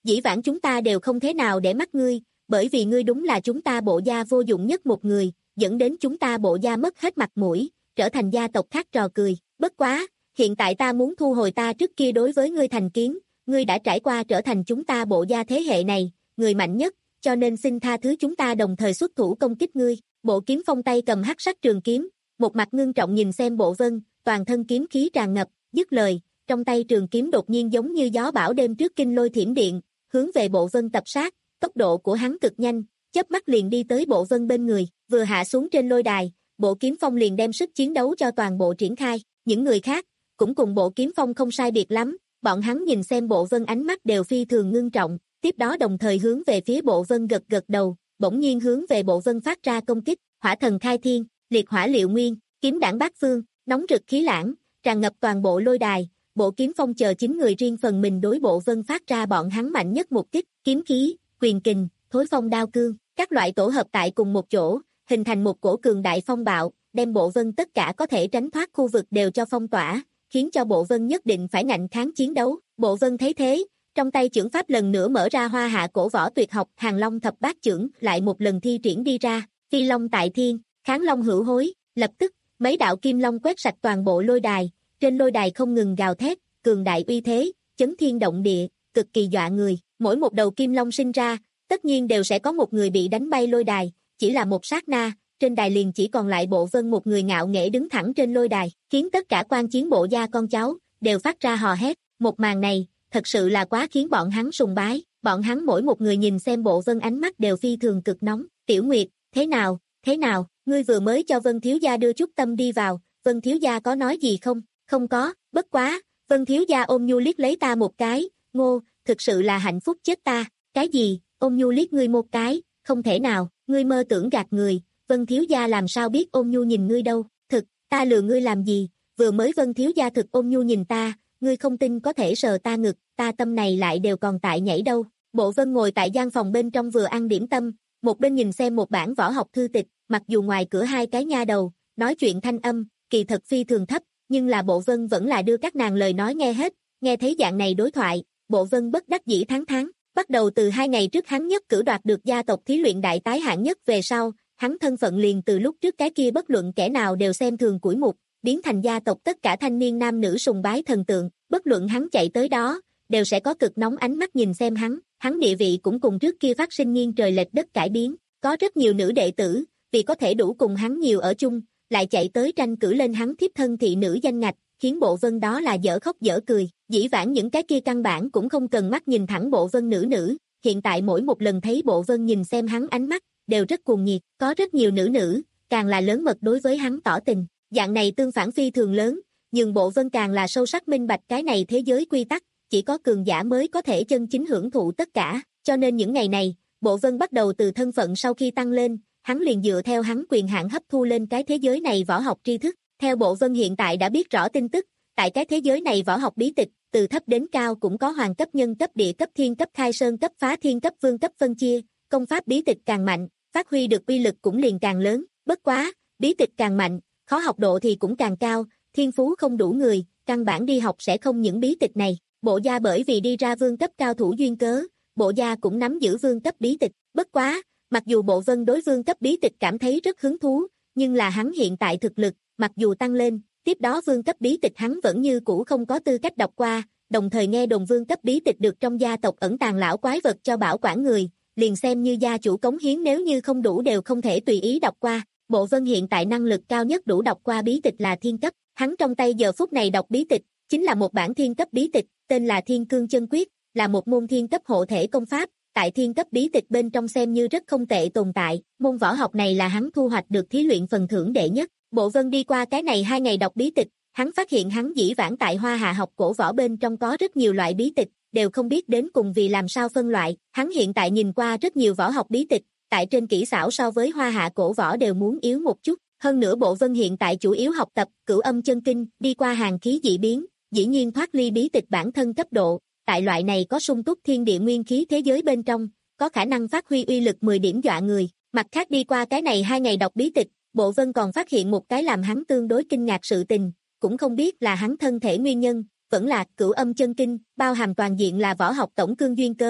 dĩ vãng chúng ta đều không thế nào để mắt ngươi, bởi vì ngươi đúng là chúng ta bộ gia vô dụng nhất một người, dẫn đến chúng ta bộ gia mất hết mặt mũi, trở thành gia tộc khác trò cười. Bất quá, hiện tại ta muốn thu hồi ta trước kia đối với ngươi thành kiến, ngươi đã trải qua trở thành chúng ta bộ gia thế hệ này, người mạnh nhất, cho nên xin tha thứ chúng ta đồng thời xuất thủ công kích ngươi. Bộ Kiếm Phong tay cầm hắc sắc trường kiếm, một mặt ngưng trọng nhìn xem Bộ Vân, toàn thân kiếm khí tràn ngập, dứt lời, trong tay trường kiếm đột nhiên giống như gió bão đêm trước kinh lôi thiểm điện, hướng về Bộ Vân tập sát, tốc độ của hắn cực nhanh, chớp mắt liền đi tới Bộ Vân bên người, vừa hạ xuống trên lôi đài, Bộ Kiếm Phong liền đem sức chiến đấu cho toàn bộ triển khai, những người khác cũng cùng Bộ Kiếm Phong không sai biệt lắm, bọn hắn nhìn xem Bộ Vân ánh mắt đều phi thường ngưng trọng, tiếp đó đồng thời hướng về phía Bộ Vân gật gật đầu, bỗng nhiên hướng về Bộ Vân phát ra công kích, Hỏa Thần Khai Thiên, Liệt Hỏa Liệu Nguyên, Kiếm Đảng Bát Phương, nóng rực khí lãng, tràn ngập toàn bộ lôi đài, Bộ Kiếm Phong chờ chín người riêng phần mình đối Bộ Vân phát ra bọn hắn mạnh nhất một kích, kiếm khí, quyền kình, thối phong đao cương, các loại tổ hợp tại cùng một chỗ, hình thành một cổ cường đại phong bạo, đem Bộ Vân tất cả có thể tránh thoát khu vực đều cho phong tỏa, khiến cho Bộ Vân nhất định phải ngạnh kháng chiến đấu. Bộ Vân thấy thế, trong tay chưởng pháp lần nữa mở ra hoa hạ cổ võ tuyệt học Hàng Long thập bát chưởng, lại một lần thi triển đi ra, phi long tại thiên, kháng long hữu hối, lập tức, mấy đạo kim long quét sạch toàn bộ lôi đài, trên lôi đài không ngừng gào thét, cường đại uy thế, chấn thiên động địa, cực kỳ dọa người, mỗi một đầu kim long sinh ra, tất nhiên đều sẽ có một người bị đánh bay lôi đài, chỉ là một sát na, trên đài liền chỉ còn lại Bộ Vân một người ngạo nghễ đứng thẳng trên lôi đài, khiến tất cả quan chiến bộ gia con cháu đều phát ra hò hét, một màn này, thật sự là quá khiến bọn hắn sùng bái, bọn hắn mỗi một người nhìn xem Bộ Vân ánh mắt đều phi thường cực nóng, Tiểu Nguyệt, thế nào, thế nào, ngươi vừa mới cho Vân thiếu gia đưa chút tâm đi vào, Vân thiếu gia có nói gì không, không có, bất quá, Vân thiếu gia ôm nhu liếc lấy ta một cái, Ngô, thực sự là hạnh phúc chết ta, cái gì, ôm nhu liếc ngươi một cái, không thể nào, ngươi mơ tưởng gạt người, Vân thiếu gia làm sao biết ôm nhu nhìn ngươi đâu, thực, ta lừa ngươi làm gì, vừa mới Vân thiếu gia thực ôm nhu nhìn ta, ngươi không tin có thể sờ ta ngực, ta tâm này lại đều còn tại nhảy đâu. Bộ Vân ngồi tại gian phòng bên trong vừa ăn điểm tâm, một bên nhìn xem một bản võ học thư tịch, mặc dù ngoài cửa hai cái nha đầu, nói chuyện thanh âm, kỳ thật phi thường thấp, nhưng là Bộ Vân vẫn là đưa các nàng lời nói nghe hết, nghe thấy dạng này đối thoại, Bộ Vân bất đắc dĩ thán thán, bắt đầu từ hai ngày trước hắn nhất cử đoạt được gia tộc thí luyện đại tái hạng nhất về sau, hắn thân phận liền từ lúc trước cái kia bất luận kẻ nào đều xem thường củi mục, biến thành gia tộc tất cả thanh niên nam nữ sùng bái thần tượng, bất luận hắn chạy tới đó, đều sẽ có cực nóng ánh mắt nhìn xem hắn, hắn địa vị cũng cùng trước kia phát sinh nghiêng trời lệch đất cải biến, có rất nhiều nữ đệ tử, vì có thể đủ cùng hắn nhiều ở chung, lại chạy tới tranh cử lên hắn thiếp thân thị nữ danh ngạch, khiến Bộ Vân đó là dở khóc dở cười, dĩ vãng những cái kia căn bản cũng không cần mắt nhìn thẳng Bộ Vân nữ nữ, hiện tại mỗi một lần thấy Bộ Vân nhìn xem hắn ánh mắt, đều rất cuồng nhiệt, có rất nhiều nữ nữ, càng là lớn mật đối với hắn tỏ tình, dạng này tương phản phi thường lớn, nhưng Bộ Vân càng là sâu sắc minh bạch cái này thế giới quy tắc, chỉ có cường giả mới có thể chân chính hưởng thụ tất cả, cho nên những ngày này, Bộ Vân bắt đầu từ thân phận sau khi tăng lên, hắn liền dựa theo hắn quyền hạn hấp thu lên cái thế giới này võ học tri thức, theo Bộ Vân hiện tại đã biết rõ tin tức, tại cái thế giới này võ học bí tịch, từ thấp đến cao cũng có hoàng cấp, nhân cấp, địa cấp, thiên cấp, khai sơn cấp, phá thiên cấp, vương cấp phân chia, công pháp bí tịch càng mạnh, phát huy được uy lực cũng liền càng lớn, bất quá, bí tịch càng mạnh, khó học độ thì cũng càng cao, thiên phú không đủ người, căn bản đi học sẽ không những bí tịch này, Bộ gia bởi vì đi ra vương cấp cao thủ duyên cớ, Bộ gia cũng nắm giữ vương cấp bí tịch, bất quá, mặc dù Bộ Vân đối vương cấp bí tịch cảm thấy rất hứng thú, nhưng là hắn hiện tại thực lực, mặc dù tăng lên, tiếp đó vương cấp bí tịch hắn vẫn như cũ không có tư cách đọc qua, đồng thời nghe đồn vương cấp bí tịch được trong gia tộc ẩn tàng lão quái vật cho bảo quản người, liền xem như gia chủ cống hiến nếu như không đủ đều không thể tùy ý đọc qua. Bộ Vân hiện tại năng lực cao nhất đủ đọc qua bí tịch là thiên cấp, hắn trong tay giờ phút này đọc bí tịch, chính là một bản thiên cấp bí tịch, tên là Thiên Cương Chân Quyết, là một môn thiên cấp hộ thể công pháp, tại thiên cấp bí tịch bên trong xem như rất không tệ tồn tại, môn võ học này là hắn thu hoạch được thí luyện phần thưởng đệ nhất. Bộ Vân đi qua cái này hai ngày đọc bí tịch, hắn phát hiện hắn dĩ vãng tại Hoa Hạ học cổ võ bên trong có rất nhiều loại bí tịch, đều không biết đến cùng vì làm sao phân loại, hắn hiện tại nhìn qua rất nhiều võ học bí tịch, tại trên kỹ xảo so với Hoa Hạ cổ võ đều muốn yếu một chút, hơn nữa Bộ Vân hiện tại chủ yếu học tập Cửu Âm Chân Kinh, đi qua hàng khí dị biến, dĩ nhiên thoát ly bí tịch bản thân cấp độ, tại loại này có sung túc thiên địa nguyên khí thế giới bên trong, có khả năng phát huy uy lực mười điểm dọa người. Mặt khác đi qua cái này hai ngày đọc bí tịch, Bộ Vân còn phát hiện một cái làm hắn tương đối kinh ngạc sự tình, cũng không biết là hắn thân thể nguyên nhân, vẫn là Cửu Âm Chân Kinh, bao hàm toàn diện là võ học tổng cương duyên cớ,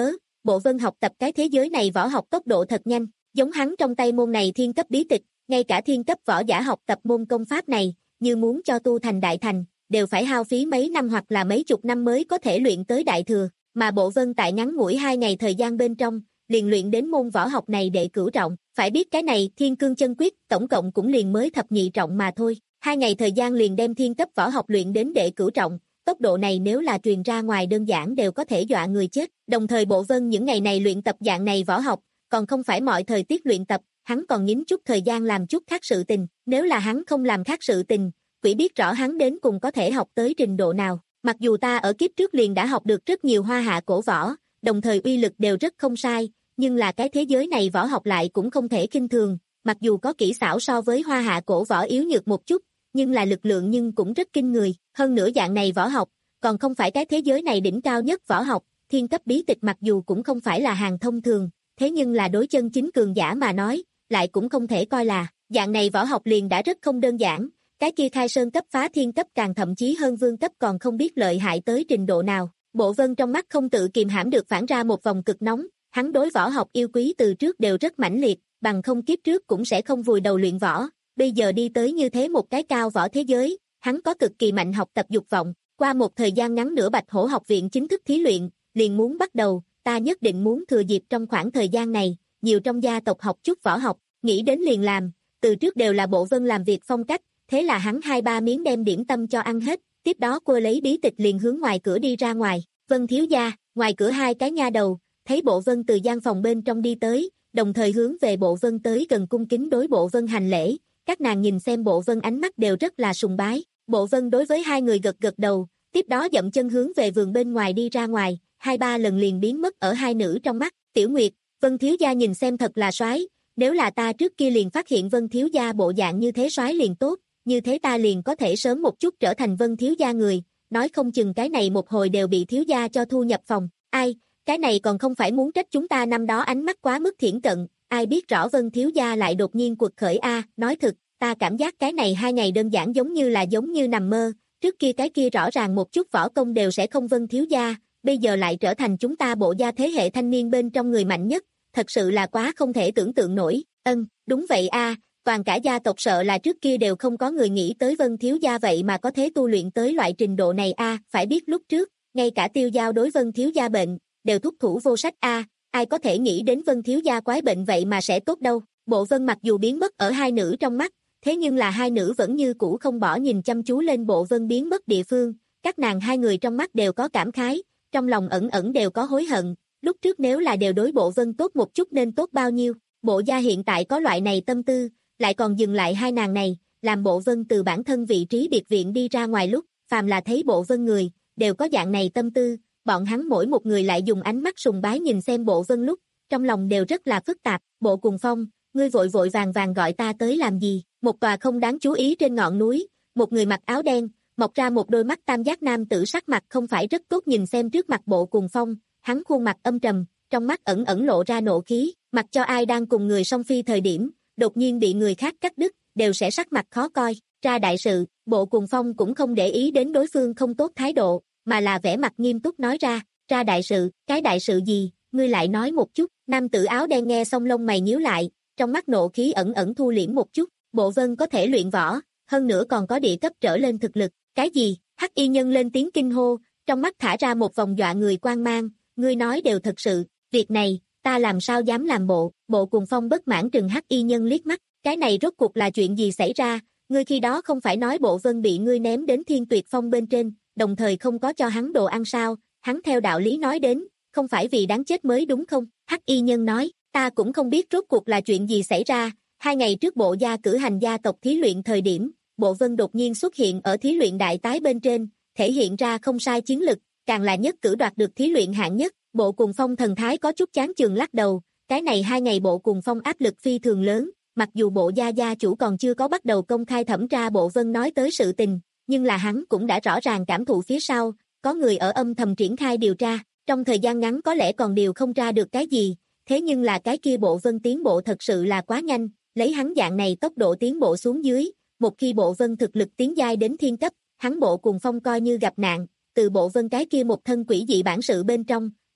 Bộ Vân học tập cái thế giới này võ học tốc độ thật nhanh, giống hắn trong tay môn này thiên cấp bí tịch, ngay cả thiên cấp võ giả học tập môn công pháp này, như muốn cho tu thành đại thành, đều phải hao phí mấy năm hoặc là mấy chục năm mới có thể luyện tới đại thừa, mà Bộ Vân tại ngắn ngủi hai ngày thời gian bên trong, liền luyện đến môn võ học này đệ cửu trọng, phải biết cái này Thiên Cương Chân Quyết, tổng cộng cũng liền mới thập nhị trọng mà thôi, hai ngày thời gian liền đem thiên cấp võ học luyện đến đệ cửu trọng, tốc độ này nếu là truyền ra ngoài đơn giản đều có thể dọa người chết, đồng thời Bộ Vân những ngày này luyện tập dạng này võ học, còn không phải mọi thời tiết luyện tập, hắn còn nhín chút thời gian làm chút khác sự tình, nếu là hắn không làm khác sự tình, quỷ biết rõ hắn đến cùng có thể học tới trình độ nào, mặc dù ta ở kiếp trước liền đã học được rất nhiều hoa hạ cổ võ, đồng thời uy lực đều rất không sai, nhưng là cái thế giới này võ học lại cũng không thể khinh thường, mặc dù có kỹ xảo so với hoa hạ cổ võ yếu nhược một chút, nhưng là lực lượng nhưng cũng rất kinh người, hơn nữa dạng này võ học, còn không phải cái thế giới này đỉnh cao nhất võ học, thiên cấp bí tịch mặc dù cũng không phải là hàng thông thường, thế nhưng là đối chân chính cường giả mà nói, lại cũng không thể coi là, dạng này võ học liền đã rất không đơn giản, cái kia khai sơn cấp phá thiên cấp càng thậm chí hơn vương cấp còn không biết lợi hại tới trình độ nào, Bộ Vân trong mắt không tự kìm hãm được phản ra một vòng cực nóng, hắn đối võ học yêu quý từ trước đều rất mãnh liệt, bằng không kiếp trước cũng sẽ không vùi đầu luyện võ, bây giờ đi tới như thế một cái cao võ thế giới, hắn có cực kỳ mạnh học tập dục vọng, qua một thời gian ngắn nữa Bạch Hổ học viện chính thức thí luyện, liền muốn bắt đầu, ta nhất định muốn thừa dịp trong khoảng thời gian này, nhiều trong gia tộc học chút võ học, nghĩ đến liền làm, từ trước đều là Bộ Vân làm việc phong cách, thế là hắn hai ba miếng đem điểm tâm cho ăn hết, tiếp đó cô lấy bí tịch liền hướng ngoài cửa đi ra ngoài, Vân thiếu gia, ngoài cửa hai cái nha đầu, thấy Bộ Vân từ gian phòng bên trong đi tới, đồng thời hướng về Bộ Vân tới gần cung kính đối Bộ Vân hành lễ, các nàng nhìn xem Bộ Vân ánh mắt đều rất là sùng bái, Bộ Vân đối với hai người gật gật đầu, tiếp đó dậm chân hướng về vườn bên ngoài đi ra ngoài, hai ba lần liền biến mất ở hai nữ trong mắt, Tiểu Nguyệt, Vân thiếu gia nhìn xem thật là soái, nếu là ta trước kia liền phát hiện Vân thiếu gia bộ dạng như thế soái liền tốt, như thế ta liền có thể sớm một chút trở thành Vân thiếu gia người, nói không chừng cái này một hồi đều bị thiếu gia cho thu nhập phòng, ai, cái này còn không phải muốn trách chúng ta năm đó ánh mắt quá mức thiển cận, ai biết rõ Vân thiếu gia lại đột nhiên quật khởi a, nói thực, ta cảm giác cái này hai ngày đơn giản giống như là giống như nằm mơ, trước kia cái kia rõ ràng một chút võ công đều sẽ không Vân thiếu gia, bây giờ lại trở thành chúng ta bộ gia thế hệ thanh niên bên trong người mạnh nhất, thật sự là quá không thể tưởng tượng nổi, ân, đúng vậy a, toàn cả gia tộc sợ là trước kia đều không có người nghĩ tới Vân thiếu gia vậy mà có thể tu luyện tới loại trình độ này a, phải biết lúc trước, ngay cả Tiêu Giao đối Vân thiếu gia bệnh, đều thúc thủ vô sách a, ai có thể nghĩ đến Vân thiếu gia quái bệnh vậy mà sẽ tốt đâu, Bộ Vân mặc dù biến mất ở hai nữ trong mắt, thế nhưng là hai nữ vẫn như cũ không bỏ nhìn chăm chú lên Bộ Vân biến mất địa phương, các nàng hai người trong mắt đều có cảm khái, trong lòng ẩn ẩn đều có hối hận, lúc trước nếu là đều đối Bộ Vân tốt một chút nên tốt bao nhiêu, Bộ gia hiện tại có loại này tâm tư, lại còn dừng lại hai nàng này, làm Bộ Vân từ bản thân vị trí biệt viện đi ra ngoài lúc, phàm là thấy Bộ Vân người, đều có dạng này tâm tư, bọn hắn mỗi một người lại dùng ánh mắt sùng bái nhìn xem Bộ Vân lúc, trong lòng đều rất là phức tạp, Bộ Cùng Phong, ngươi vội vội vàng vàng gọi ta tới làm gì, một tòa không đáng chú ý trên ngọn núi, một người mặc áo đen, mọc ra một đôi mắt tam giác nam tử sắc mặt không phải rất tốt nhìn xem trước mặt Bộ Cùng Phong, hắn khuôn mặt âm trầm, trong mắt ẩn ẩn lộ ra nộ khí, mặc cho ai đang cùng người song phi thời điểm, đột nhiên bị người khác cắt đứt, đều sẽ sắc mặt khó coi, ra đại sự, Bộ Cùng Phong cũng không để ý đến đối phương không tốt thái độ, mà là vẻ mặt nghiêm túc nói ra, ra đại sự, cái đại sự gì, ngươi lại nói một chút, nam tử áo đen nghe xong lông mày nhíu lại, trong mắt nộ khí ẩn ẩn thu liễm một chút, Bộ Vân có thể luyện võ, hơn nữa còn có địa cấp trở lên thực lực, cái gì, Hắc Y Nhân lên tiếng kinh hô, trong mắt thả ra một vòng dọa người quang mang, ngươi nói đều thật sự, việc này, ta làm sao dám làm bộ, Bộ Cùng Phong bất mãn trừng Hắc Y Nhân liếc mắt, cái này rốt cuộc là chuyện gì xảy ra, ngươi khi đó không phải nói Bộ Vân bị ngươi ném đến Thiên Tuyệt Phong bên trên, đồng thời không có cho hắn đồ ăn sao, hắn theo đạo lý nói đến, không phải vì đáng chết mới đúng không, Hắc Y Nhân nói, ta cũng không biết rốt cuộc là chuyện gì xảy ra, hai ngày trước Bộ gia cử hành gia tộc thí luyện thời điểm, Bộ Vân đột nhiên xuất hiện ở thí luyện đại tái bên trên, thể hiện ra không sai chiến lực, càng là nhất cử đoạt được thí luyện hạng nhất, Bộ Cùng Phong thần thái có chút chán chường lắc đầu, cái này hai ngày Bộ Cùng Phong áp lực phi thường lớn, mặc dù Bộ gia gia chủ còn chưa có bắt đầu công khai thẩm tra Bộ Vân nói tới sự tình, nhưng là hắn cũng đã rõ ràng cảm thụ phía sau, có người ở âm thầm triển khai điều tra, trong thời gian ngắn có lẽ còn điều không ra được cái gì, thế nhưng là cái kia Bộ Vân tiến bộ thật sự là quá nhanh, lấy hắn dạng này tốc độ tiến bộ xuống dưới, một khi Bộ Vân thực lực tiến giai đến thiên cấp, hắn Bộ Cùng Phong coi như gặp nạn, từ Bộ Vân cái kia một thân quỷ dị bản sự bên trong,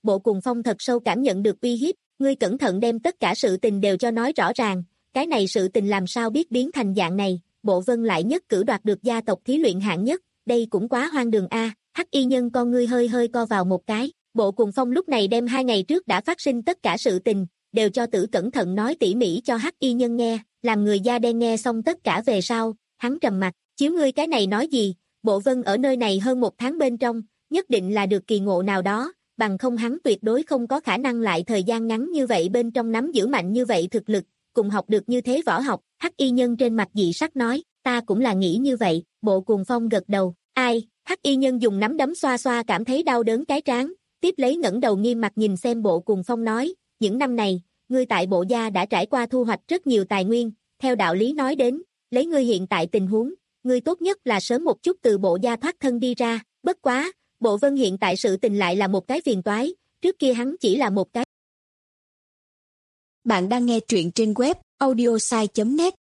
Bộ Cùng Phong thật sâu cảm nhận được uy hiếp, ngươi cẩn thận đem tất cả sự tình đều cho nói rõ ràng, cái này sự tình làm sao biết biến thành dạng này, Bộ Vân lại nhất cử đoạt được gia tộc thí luyện hạng nhất, đây cũng quá hoang đường a. Hắc y nhân con ngươi hơi hơi co vào một cái, Bộ Cùng Phong lúc này đem hai ngày trước đã phát sinh tất cả sự tình, đều cho Tử cẩn thận nói tỉ mỉ cho Hắc y nhân nghe, làm người da đen nghe xong tất cả về sau, hắn trầm mặt, chiếu ngươi cái này nói gì, Bộ Vân ở nơi này hơn một tháng bên trong, nhất định là được kỳ ngộ nào đó, bằng không hắn tuyệt đối không có khả năng lại thời gian ngắn như vậy bên trong nắm giữ mạnh như vậy thực lực, cùng học được như thế võ học, Hắc y nhân trên mặt dị sắc nói, ta cũng là nghĩ như vậy, Bộ Cùng Phong gật đầu, ai, Hắc y nhân dùng nắm đấm xoa xoa cảm thấy đau đớn cái trán, tiếp lấy ngẩng đầu nghiêm mặt nhìn xem Bộ Cùng Phong nói, những năm này, ngươi tại Bộ gia đã trải qua thu hoạch rất nhiều tài nguyên, theo đạo lý nói đến, lấy ngươi hiện tại tình huống, ngươi tốt nhất là sớm một chút từ Bộ gia thoát thân đi ra, bất quá, Bộ Vân hiện tại sự tình lại là một cái phiền toái, trước kia hắn chỉ là một cái. Bạn đang nghe truyện trên web audiosai chấm net.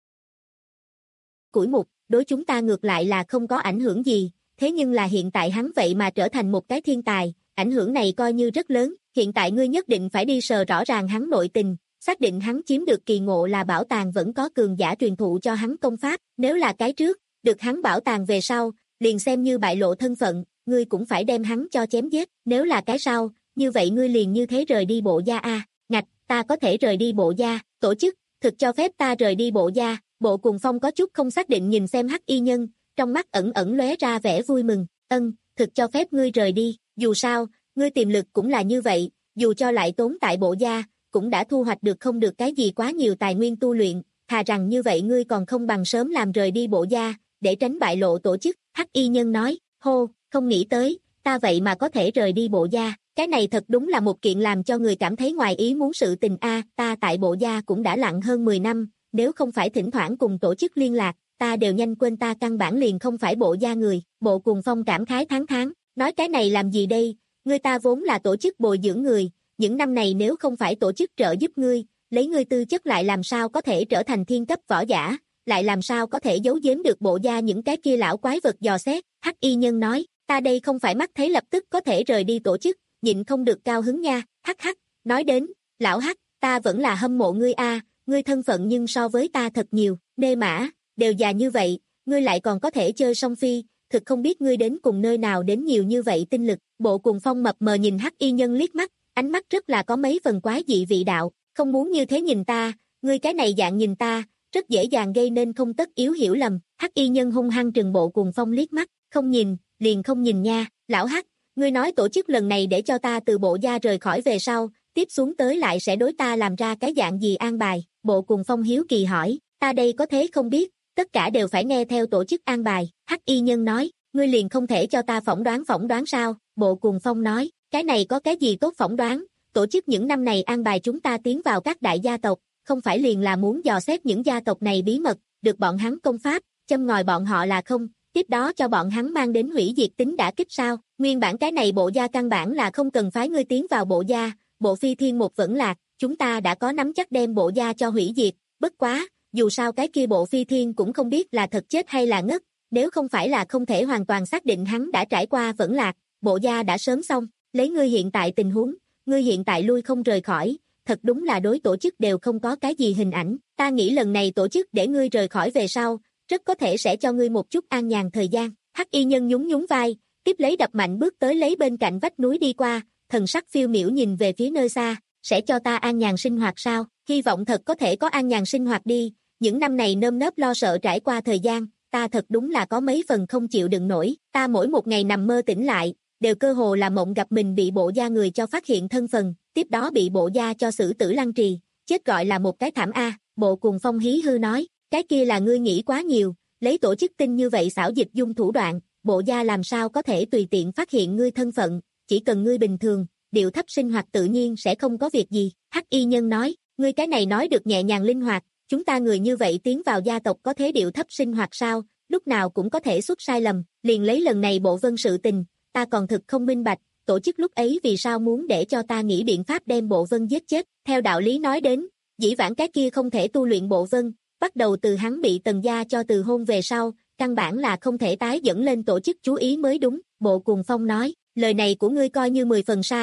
Củi mục, đối chúng ta ngược lại là không có ảnh hưởng gì, thế nhưng là hiện tại hắn vậy mà trở thành một cái thiên tài, ảnh hưởng này coi như rất lớn, hiện tại ngươi nhất định phải đi sờ rõ ràng hắn nội tình, xác định hắn chiếm được kỳ ngộ là bảo tàng vẫn có cường giả truyền thụ cho hắn công pháp, nếu là cái trước, được hắn bảo tàng về sau, liền xem như bại lộ thân phận, ngươi cũng phải đem hắn cho chém giết, nếu là cái sau, như vậy ngươi liền như thế rời đi Bộ gia a, ngạch, ta có thể rời đi Bộ gia, tổ chức, thực cho phép ta rời đi Bộ gia, Bộ Cùng Phong có chút không xác định nhìn xem Hắc y nhân, trong mắt ẩn ẩn lóe ra vẻ vui mừng, ân, thực cho phép ngươi rời đi, dù sao, ngươi tiềm lực cũng là như vậy, dù cho lại tốn tại Bộ gia, cũng đã thu hoạch được không được cái gì quá nhiều tài nguyên tu luyện, thà rằng như vậy ngươi còn không bằng sớm làm rời đi Bộ gia, để tránh bại lộ tổ chức, Hắc y nhân nói, hô, không nghĩ tới, ta vậy mà có thể rời đi Bộ gia, cái này thật đúng là một kiện làm cho người cảm thấy ngoài ý muốn sự tình a, ta tại Bộ gia cũng đã lặng hơn mười năm, nếu không phải thỉnh thoảng cùng tổ chức liên lạc, ta đều nhanh quên ta căn bản liền không phải Bộ gia người, Bộ Cùng Phong cảm khái thán thán, nói cái này làm gì đây, ngươi ta vốn là tổ chức bồi dưỡng người, những năm này nếu không phải tổ chức trợ giúp ngươi, lấy ngươi tư chất lại làm sao có thể trở thành thiên cấp võ giả, lại làm sao có thể giấu giếm được Bộ gia những cái kia lão quái vật dò xét, Hắc y nhân nói, ta đây không phải mắt thấy lập tức có thể rời đi tổ chức, nhịn không được cao hứng nha, hắc hắc, nói đến, lão Hắc, ta vẫn là hâm mộ ngươi a, ngươi thân phận nhưng so với ta thật nhiều, nê mã, đều già như vậy, ngươi lại còn có thể chơi song phi, thực không biết ngươi đến cùng nơi nào đến nhiều như vậy tinh lực, Bộ Cùng Phong mập mờ nhìn Hắc y nhân liếc mắt, ánh mắt rất là có mấy phần quái dị vị đạo, không muốn như thế nhìn ta, ngươi cái này dạng nhìn ta, rất dễ dàng gây nên không tất yếu hiểu lầm, Hắc y nhân hung hăng trừng Bộ Cùng Phong liếc mắt, không nhìn, liền không nhìn nha, lão Hắc, ngươi nói tổ chức lần này để cho ta từ Bộ gia rời khỏi về sau, tiếp xuống tới lại sẽ đối ta làm ra cái dạng gì an bài, Bộ Cùng Phong hiếu kỳ hỏi, ta đây có thế không biết, tất cả đều phải nghe theo tổ chức an bài, Hắc y nhân nói, ngươi liền không thể cho ta phỏng đoán phỏng đoán sao, Bộ Cùng Phong nói, cái này có cái gì tốt phỏng đoán, tổ chức những năm này an bài chúng ta tiến vào các đại gia tộc, không phải liền là muốn dò xét những gia tộc này bí mật, được bọn hắn công pháp, châm ngòi bọn họ là không, tiếp đó cho bọn hắn mang đến hủy diệt tính đả kích sao, nguyên bản cái này Bộ gia căn bản là không cần phái ngươi tiến vào Bộ gia, Bộ Phi Thiên một vẫn lạc, chúng ta đã có nắm chắc đem Bộ gia cho hủy diệt, bất quá, dù sao cái kia Bộ Phi Thiên cũng không biết là thật chết hay là ngất, nếu không phải là không thể hoàn toàn xác định hắn đã trải qua vẫn lạc, Bộ gia đã sớm xong, lấy ngươi hiện tại tình huống, ngươi hiện tại lui không rời khỏi, thật đúng là đối tổ chức đều không có cái gì hình ảnh, ta nghĩ lần này tổ chức để ngươi rời khỏi về sau, rất có thể sẽ cho ngươi một chút an nhàn thời gian, Hắc y nhân nhún nhún vai, tiếp lấy đập mạnh bước tới lấy bên cạnh vách núi đi qua, thần sắc phiêu miểu nhìn về phía nơi xa, sẽ cho ta an nhàn sinh hoạt sao, hy vọng thật có thể có an nhàn sinh hoạt đi, những năm này nơm nớp lo sợ trải qua thời gian, ta thật đúng là có mấy phần không chịu đựng nổi, ta mỗi một ngày nằm mơ tỉnh lại, đều cơ hồ là mộng gặp mình bị Bộ gia người cho phát hiện thân phần, tiếp đó bị Bộ gia cho xử tử lăng trì, chết gọi là một cái thảm a, Bộ Cùng Phong hí hư nói, cái kia là ngươi nghĩ quá nhiều, lấy tổ chức tinh như vậy xảo dịch dung thủ đoạn, Bộ gia làm sao có thể tùy tiện phát hiện ngươi thân phận, chỉ cần ngươi bình thường, điệu thấp sinh hoạt tự nhiên sẽ không có việc gì, Hắc y nhân nói, ngươi cái này nói được nhẹ nhàng linh hoạt, chúng ta người như vậy tiến vào gia tộc có thế điệu thấp sinh hoạt sao, lúc nào cũng có thể xuất sai lầm, liền lấy lần này Bộ Vân sự tình, ta còn thực không minh bạch, tổ chức lúc ấy vì sao muốn để cho ta nghĩ biện pháp đem Bộ Vân giết chết, theo đạo lý nói đến, dĩ vãng cái kia không thể tu luyện Bộ Vân, bắt đầu từ hắn bị Tần gia cho từ hôn về sau, căn bản là không thể tái dẫn lên tổ chức chú ý mới đúng, Bộ Cùng Phong nói, lời này của ngươi coi như mười phần sai,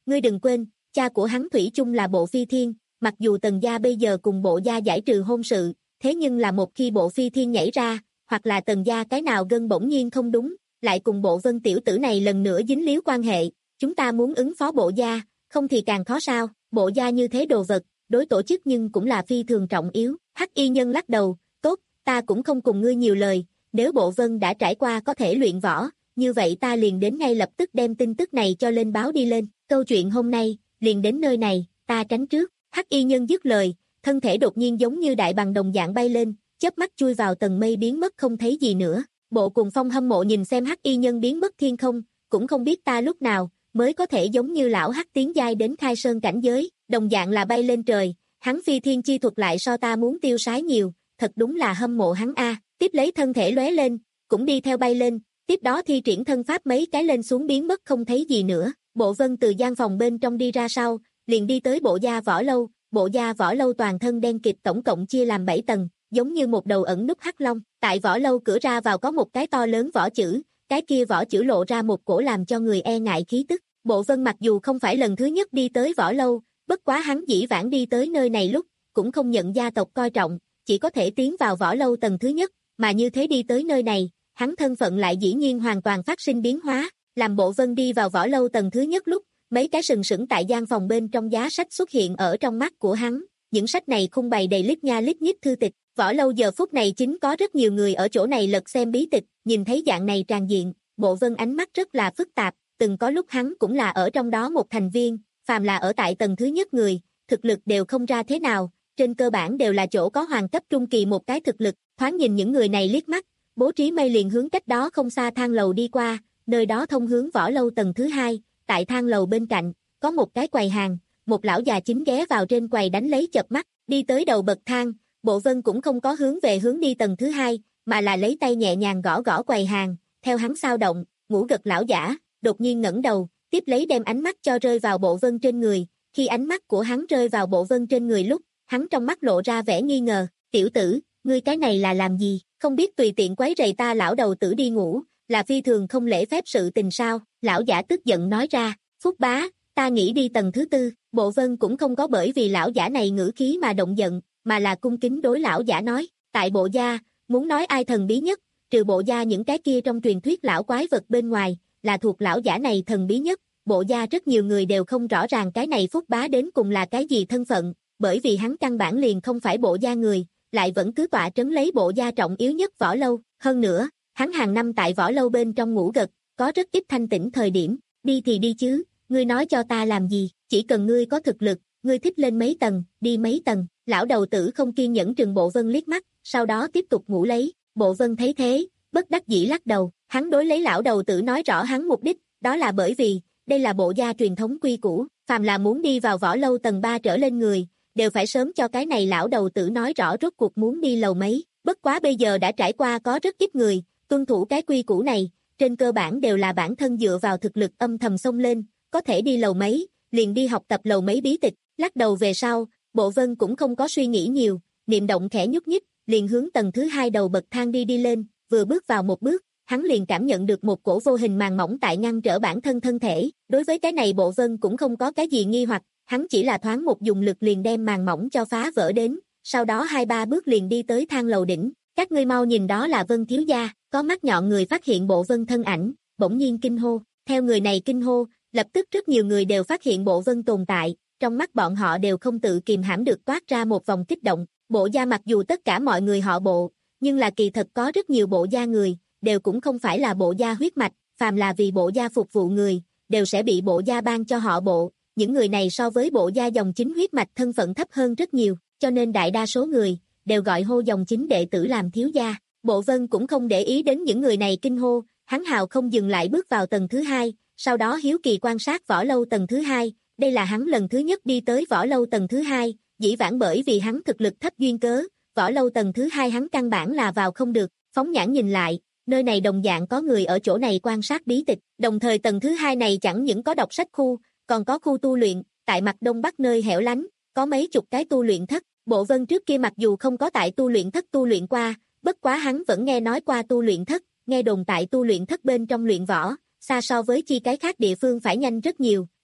ngươi đừng quên, cha của hắn thủy chung là Bộ Phi Thiên, mặc dù Tần gia bây giờ cùng Bộ gia giải trừ hôn sự, thế nhưng là một khi Bộ Phi Thiên nhảy ra, hoặc là Tần gia cái nào gân bỗng nhiên không đúng, lại cùng Bộ Vân tiểu tử này lần nữa dính líu quan hệ, chúng ta muốn ứng phó Bộ gia, không thì càng khó sao, Bộ gia như thế đồ vật, đối tổ chức nhưng cũng là phi thường trọng yếu. Hắc y nhân lắc đầu, tốt, ta cũng không cùng ngươi nhiều lời, nếu Bộ Vân đã trải qua có thể luyện võ, như vậy ta liền đến ngay lập tức đem tin tức này cho lên báo đi lên, câu chuyện hôm nay, liền đến nơi này, ta tránh trước. Hắc y nhân dứt lời, thân thể đột nhiên giống như đại bàng đồng dạng bay lên, chớp mắt chui vào tầng mây biến mất không thấy gì nữa. Bộ Cùng Phong hâm mộ nhìn xem Hắc y nhân biến mất thiên không, cũng không biết ta lúc nào mới có thể giống như lão Hắc tiến giai đến khai sơn cảnh giới, đồng dạng là bay lên trời, hắn phi thiên chi thuật lại so ta muốn tiêu sái nhiều, thật đúng là hâm mộ hắn a. Tiếp lấy thân thể lóe lên, cũng đi theo bay lên, tiếp đó thi triển thân pháp mấy cái lên xuống biến mất không thấy gì nữa. Bộ Vân từ gian phòng bên trong đi ra sau, liền đi tới Bộ gia võ lâu, Bộ gia võ lâu toàn thân đen kịt, tổng cộng chia làm bảy tầng, giống như một đầu ẩn núp hắc long. Tại võ lâu cửa ra vào có một cái to lớn võ chữ, cái kia võ chữ lộ ra một cổ làm cho người e ngại khí tức. Bộ Vân mặc dù không phải lần thứ nhất đi tới võ lâu, bất quá hắn dĩ vãng đi tới nơi này lúc, cũng không nhận gia tộc coi trọng, chỉ có thể tiến vào võ lâu tầng thứ nhất, mà như thế đi tới nơi này, hắn thân phận lại dĩ nhiên hoàn toàn phát sinh biến hóa. Làm Bộ Vân đi vào võ lâu tầng thứ nhất lúc, mấy cái sừng sững tại gian phòng bên trong giá sách xuất hiện ở trong mắt của hắn, những sách này khung bày đầy lít nha lít nhít thư tịch. Võ lâu giờ phút này chính có rất nhiều người ở chỗ này lật xem bí tịch, nhìn thấy dạng này tràn diện, Bộ Vân ánh mắt rất là phức tạp, từng có lúc hắn cũng là ở trong đó một thành viên, phàm là ở tại tầng thứ nhất người, thực lực đều không ra thế nào, trên cơ bản đều là chỗ có hoàng cấp trung kỳ một cái thực lực. Thoáng nhìn những người này liếc mắt, Bố Trí Mây liền hướng cách đó không xa thang lầu đi qua, nơi đó thông hướng võ lâu tầng thứ hai, tại thang lầu bên cạnh, có một cái quầy hàng, một lão già chính ghé vào trên quầy đánh lấy chợp mắt, đi tới đầu bậc thang, Bộ Vân cũng không có hướng về hướng đi tầng thứ hai, mà là lấy tay nhẹ nhàng gõ gõ quầy hàng, theo hắn sao động, ngủ gật lão giả, đột nhiên ngẩng đầu, tiếp lấy đem ánh mắt cho rơi vào Bộ Vân trên người, khi ánh mắt của hắn rơi vào Bộ Vân trên người lúc, hắn trong mắt lộ ra vẻ nghi ngờ, tiểu tử, ngươi cái này là làm gì, không biết tùy tiện quấy rầy ta lão đầu tử đi ngủ, là phi thường không lễ phép sự tình sao, lão giả tức giận nói ra, Phúc bá, ta nghĩ đi tầng thứ tư. Bộ Vân cũng không có bởi vì lão giả này ngữ khí mà động giận, mà là cung kính đối lão giả nói, tại Bộ gia, muốn nói ai thần bí nhất, trừ Bộ gia những cái kia trong truyền thuyết lão quái vật bên ngoài, là thuộc lão giả này thần bí nhất. Bộ gia rất nhiều người đều không rõ ràng cái này Phúc bá đến cùng là cái gì thân phận, bởi vì hắn căn bản liền không phải Bộ gia người, lại vẫn cứ tọa trấn lấy Bộ gia trọng yếu nhất võ lâu. Hơn nữa, hắn hàng năm tại võ lâu bên trong ngủ gật, có rất ít thanh tĩnh thời điểm, đi thì đi chứ, ngươi nói cho ta làm gì, chỉ cần ngươi có thực lực, ngươi thích lên mấy tầng, đi mấy tầng. Lão đầu tử không kiên nhẫn trừng Bộ Vân liếc mắt, sau đó tiếp tục ngủ lấy. Bộ Vân thấy thế, bất đắc dĩ lắc đầu, hắn đối lấy lão đầu tử nói rõ hắn mục đích, đó là bởi vì, đây là Bộ gia truyền thống quy củ, phàm là muốn đi vào võ lâu tầng ba trở lên người, đều phải sớm cho cái này lão đầu tử nói rõ rốt cuộc muốn đi lầu mấy. Bất quá bây giờ đã trải qua có rất ít người tuân thủ cái quy củ này, trên cơ bản đều là bản thân dựa vào thực lực âm thầm xông lên, có thể đi lầu mấy, liền đi học tập lầu mấy bí tịch. Lắc đầu về sau, Bộ Vân cũng không có suy nghĩ nhiều, niệm động khẽ nhúc nhích, liền hướng tầng thứ hai đầu bậc thang đi đi lên, vừa bước vào một bước, hắn liền cảm nhận được một cổ vô hình màn mỏng tại ngăn trở bản thân thân thể. Đối với cái này Bộ Vân cũng không có cái gì nghi hoặc, hắn chỉ là thoáng một dùng lực liền đem màn mỏng cho phá vỡ đến, sau đó hai ba bước liền đi tới thang lầu đỉnh. Các ngươi mau nhìn, đó là Vân thiếu gia. Có mắt nhọn người phát hiện Bộ Vân thân ảnh, bỗng nhiên kinh hô. Theo người này kinh hô, lập tức rất nhiều người đều phát hiện Bộ Vân tồn tại, trong mắt bọn họ đều không tự kìm hãm được toát ra một vòng kích động. Bộ gia mặc dù tất cả mọi người họ Bộ, nhưng là kỳ thật có rất nhiều Bộ gia người, đều cũng không phải là Bộ gia huyết mạch, phàm là vì Bộ gia phục vụ người, đều sẽ bị Bộ gia ban cho họ Bộ. Những người này so với Bộ gia dòng chính huyết mạch thân phận thấp hơn rất nhiều, cho nên đại đa số người đều gọi hô dòng chính đệ tử làm thiếu gia. Bộ Vân cũng không để ý đến những người này kinh hô, hắn hào không dừng lại bước vào tầng thứ hai, sau đó hiếu kỳ quan sát võ lâu tầng thứ hai. Đây là hắn lần thứ nhất đi tới võ lâu tầng thứ hai, dĩ vãng bởi vì hắn thực lực thấp duyên cớ, võ lâu tầng thứ hai hắn căn bản là vào không được. Phóng nhãn nhìn lại, nơi này đồng dạng có người ở chỗ này quan sát bí tịch, đồng thời tầng thứ hai này chẳng những có đọc sách khu, còn có khu tu luyện, tại mặt đông bắc nơi hẻo lánh, có mấy chục cái tu luyện thất. Bộ Vân trước kia mặc dù không có tại tu luyện thất tu luyện qua, bất quá hắn vẫn nghe nói qua tu luyện thất, nghe đồn tại tu luyện thất bên trong luyện võ, xa so với chi cái khác địa phương phải nhanh rất nhiều,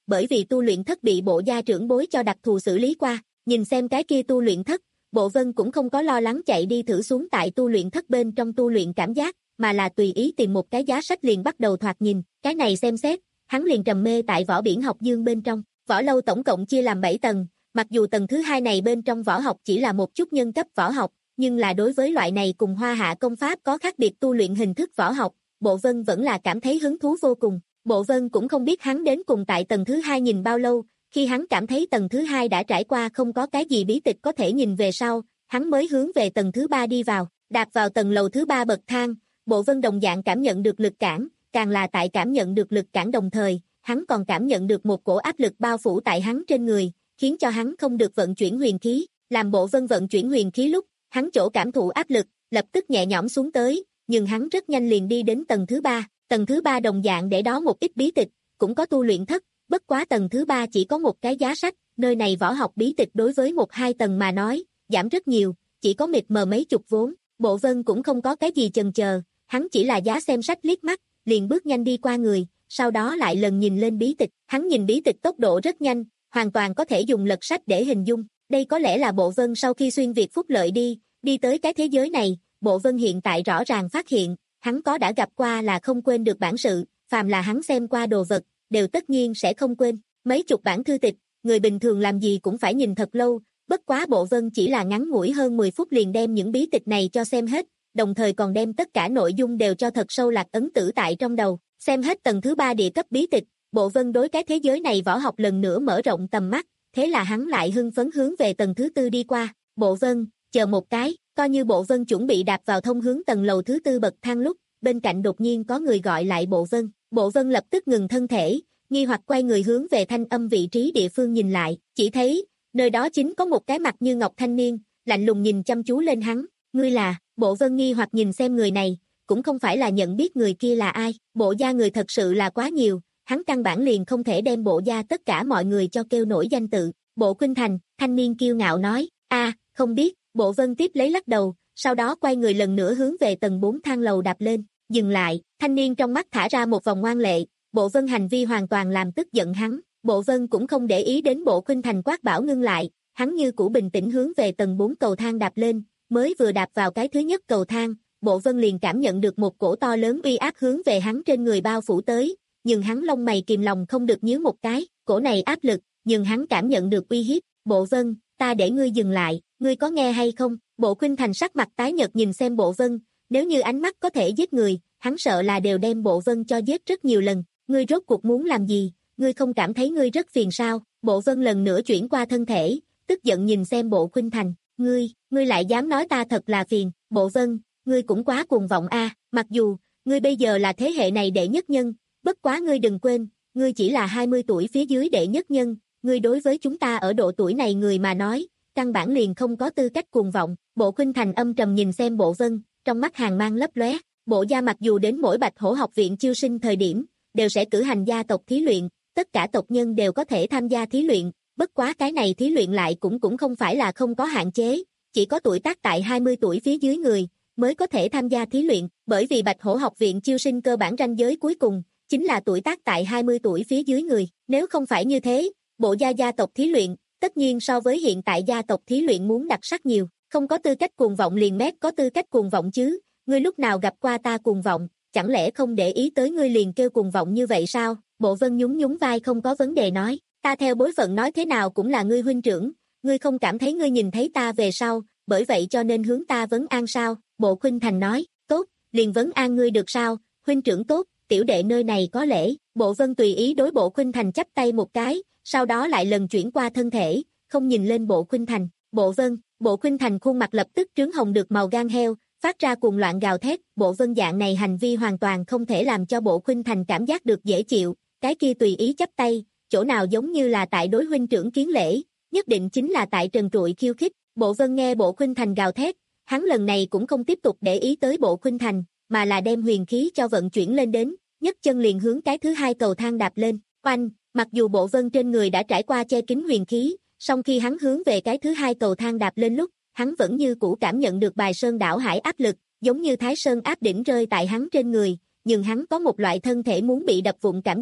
bởi vì tu luyện thất bị bộ gia trưởng bối cho đặc thù xử lý qua. Nhìn xem cái kia tu luyện thất, Bộ Vân cũng không có lo lắng chạy đi thử xuống tại tu luyện thất bên trong tu luyện cảm giác, mà là tùy ý tìm một cái giá sách liền bắt đầu thoạt nhìn, cái này xem xét, hắn liền trầm mê tại võ biển học dương bên trong. Võ lâu tổng cộng chia làm bảy tầng, mặc dù tầng thứ hai này bên trong võ học chỉ là một chút nhân cấp võ học, nhưng là đối với loại này cùng Hoa Hạ công pháp có khác biệt tu luyện hình thức võ học, Bộ Vân vẫn là cảm thấy hứng thú vô cùng. Bộ Vân cũng không biết hắn đến cùng tại tầng thứ hai nhìn bao lâu, khi hắn cảm thấy tầng thứ hai đã trải qua không có cái gì bí tịch có thể nhìn về sau, hắn mới hướng về tầng thứ ba đi vào. Đạp vào tầng lầu thứ ba bậc thang, Bộ Vân đồng dạng cảm nhận được lực cản, càng là tại cảm nhận được lực cản đồng thời, hắn còn cảm nhận được một cổ áp lực bao phủ tại hắn trên người, khiến cho hắn không được vận chuyển huyền khí. Làm Bộ Vân vận chuyển huyền khí lúc, hắn chỗ cảm thụ áp lực, lập tức nhẹ nhõm xuống tới, nhưng hắn rất nhanh liền đi đến tầng thứ ba. Tầng thứ ba đồng dạng để đó một ít bí tịch, cũng có tu luyện thất, bất quá tầng thứ ba chỉ có một cái giá sách, nơi này võ học bí tịch đối với một hai tầng mà nói, giảm rất nhiều, chỉ có mịt mờ mấy chục vốn. Bộ Vân cũng không có cái gì chần chờ, hắn chỉ là giá xem sách liếc mắt, liền bước nhanh đi qua người, sau đó lại lần nhìn lên bí tịch, hắn nhìn bí tịch tốc độ rất nhanh, hoàn toàn có thể dùng lật sách để hình dung. Đây có lẽ là Bộ Vân sau khi xuyên Việt phúc lợi đi, đi tới cái thế giới này, Bộ Vân hiện tại rõ ràng phát hiện, hắn có đã gặp qua là không quên được bản sự, phàm là hắn xem qua đồ vật, đều tất nhiên sẽ không quên. Mấy chục bản thư tịch, người bình thường làm gì cũng phải nhìn thật lâu, bất quá Bộ Vân chỉ là ngắn ngủi hơn mười phút liền đem những bí tịch này cho xem hết, đồng thời còn đem tất cả nội dung đều cho thật sâu lạc ấn tử tại trong đầu. Xem hết tầng thứ ba địa cấp bí tịch, Bộ Vân đối cái thế giới này võ học lần nữa mở rộng tầm mắt, thế là hắn lại hưng phấn hướng về tầng thứ tư đi qua. Bộ Vân, chờ một cái, coi như Bộ Vân chuẩn bị đạp vào thông hướng tầng lầu thứ tư bậc thang lúc, bên cạnh đột nhiên có người gọi lại Bộ Vân. Bộ Vân lập tức ngừng thân thể, nghi hoặc quay người hướng về thanh âm vị trí địa phương nhìn lại, chỉ thấy, nơi đó chính có một cái mặt như ngọc thanh niên, lạnh lùng nhìn chăm chú lên hắn. Ngươi là? Bộ Vân nghi hoặc nhìn xem người này, cũng không phải là nhận biết người kia là ai, Bộ gia người thật sự là quá nhiều, hắn căn bản liền không thể đem Bộ gia tất cả mọi người cho kêu nổi danh tự. Bộ Khuynh Thành, thanh niên kiêu ngạo nói, a, không biết. Bộ Vân tiếp lấy lắc đầu, sau đó quay người lần nữa hướng về tầng bốn thang lầu đạp lên, dừng lại, thanh niên trong mắt thả ra một vòng ngoan lệ. Bộ Vân hành vi hoàn toàn làm tức giận hắn, Bộ Vân cũng không để ý đến Bộ Khuynh Thành quát bảo ngưng lại, hắn như cũ bình tĩnh hướng về tầng bốn cầu thang đạp lên, mới vừa đạp vào cái thứ nhất cầu thang, Bộ Vân liền cảm nhận được một cổ to lớn uy áp hướng về hắn trên người bao phủ tới, nhưng hắn lông mày kìm lòng không được nhíu một cái, cổ này áp lực, nhưng hắn cảm nhận được uy hiếp. Bộ Vân, ta để ngươi dừng lại, ngươi có nghe hay không? Bộ Khuynh Thành sắc mặt tái nhợt nhìn xem Bộ Vân, nếu như ánh mắt có thể giết người, hắn sợ là đều đem Bộ Vân cho giết rất nhiều lần. Ngươi rốt cuộc muốn làm gì? Ngươi không cảm thấy ngươi rất phiền sao? Bộ Vân lần nữa chuyển qua thân thể, tức giận nhìn xem Bộ Khuynh Thành, ngươi, ngươi lại dám nói ta thật là phiền. Bộ Vân, ngươi cũng quá cuồng vọng a, mặc dù, ngươi bây giờ là thế hệ này đệ nhất nhân, bất quá ngươi đừng quên, ngươi chỉ là hai mươi tuổi phía dưới đệ nhất nhân, ngươi đối với chúng ta ở độ tuổi này người mà nói, căn bản liền không có tư cách cuồng vọng. Bộ Khuynh Thành âm trầm nhìn xem Bộ Vân, trong mắt hàn mang lấp lóe. Bộ gia mặc dù đến mỗi Bạch Hổ học viện chiêu sinh thời điểm, đều sẽ cử hành gia tộc thí luyện, tất cả tộc nhân đều có thể tham gia thí luyện, bất quá cái này thí luyện lại cũng cũng không phải là không có hạn chế, chỉ có tuổi tác tại hai mươi tuổi phía dưới người mới có thể tham gia thí luyện, bởi vì Bạch Hổ học viện chiêu sinh cơ bản ranh giới cuối cùng chính là tuổi tác tại hai mươi tuổi phía dưới người, nếu không phải như thế, Bộ gia gia tộc thí luyện, tất nhiên so với hiện tại gia tộc thí luyện muốn đặc sắc nhiều, không có tư cách cuồng vọng liền mét có tư cách cuồng vọng chứ, ngươi lúc nào gặp qua ta cuồng vọng, chẳng lẽ không để ý tới ngươi liền kêu cuồng vọng như vậy sao? Bộ Vân nhún nhún vai không có vấn đề nói, ta theo bối phận nói thế nào cũng là ngươi huynh trưởng, ngươi không cảm thấy ngươi nhìn thấy ta về sau, bởi vậy cho nên hướng ta vấn an sao? Bộ Khuynh Thành nói, tốt, liền vấn an ngươi được sao, huynh trưởng tốt, tiểu đệ nơi này có lễ. Bộ Vân tùy ý đối Bộ Khuynh Thành chắp tay một cái, sau đó lại lần chuyển qua thân thể, không nhìn lên Bộ Khuynh Thành. Bộ Vân, Bộ Khuynh Thành khuôn mặt lập tức trướng hồng được màu gan heo, phát ra cuồng loạn gào thét. Bộ Vân dạng này hành vi hoàn toàn không thể làm cho Bộ Khuynh Thành cảm giác được dễ chịu, cái kia tùy ý chắp tay, chỗ nào giống như là tại đối huynh trưởng kiến lễ, nhất định chính là tại trần trụi khiêu khích. Bộ Vân nghe Bộ Khuynh Thành gào thét, hắn lần này cũng không tiếp tục để ý tới Bộ Khuynh Thành, mà là đem huyền khí cho vận chuyển lên đến, nhấc chân liền hướng cái thứ hai cầu thang đạp lên. Oanh, mặc dù Bộ Vân trên người đã trải qua che kín huyền khí, song khi hắn hướng về cái thứ hai cầu thang đạp lên lúc, hắn vẫn như cũ cảm nhận được bài sơn đảo hải áp lực, giống như thái sơn áp đỉnh rơi tại hắn trên người, nhưng hắn có một loại thân thể muốn bị đập vụn cảm giác,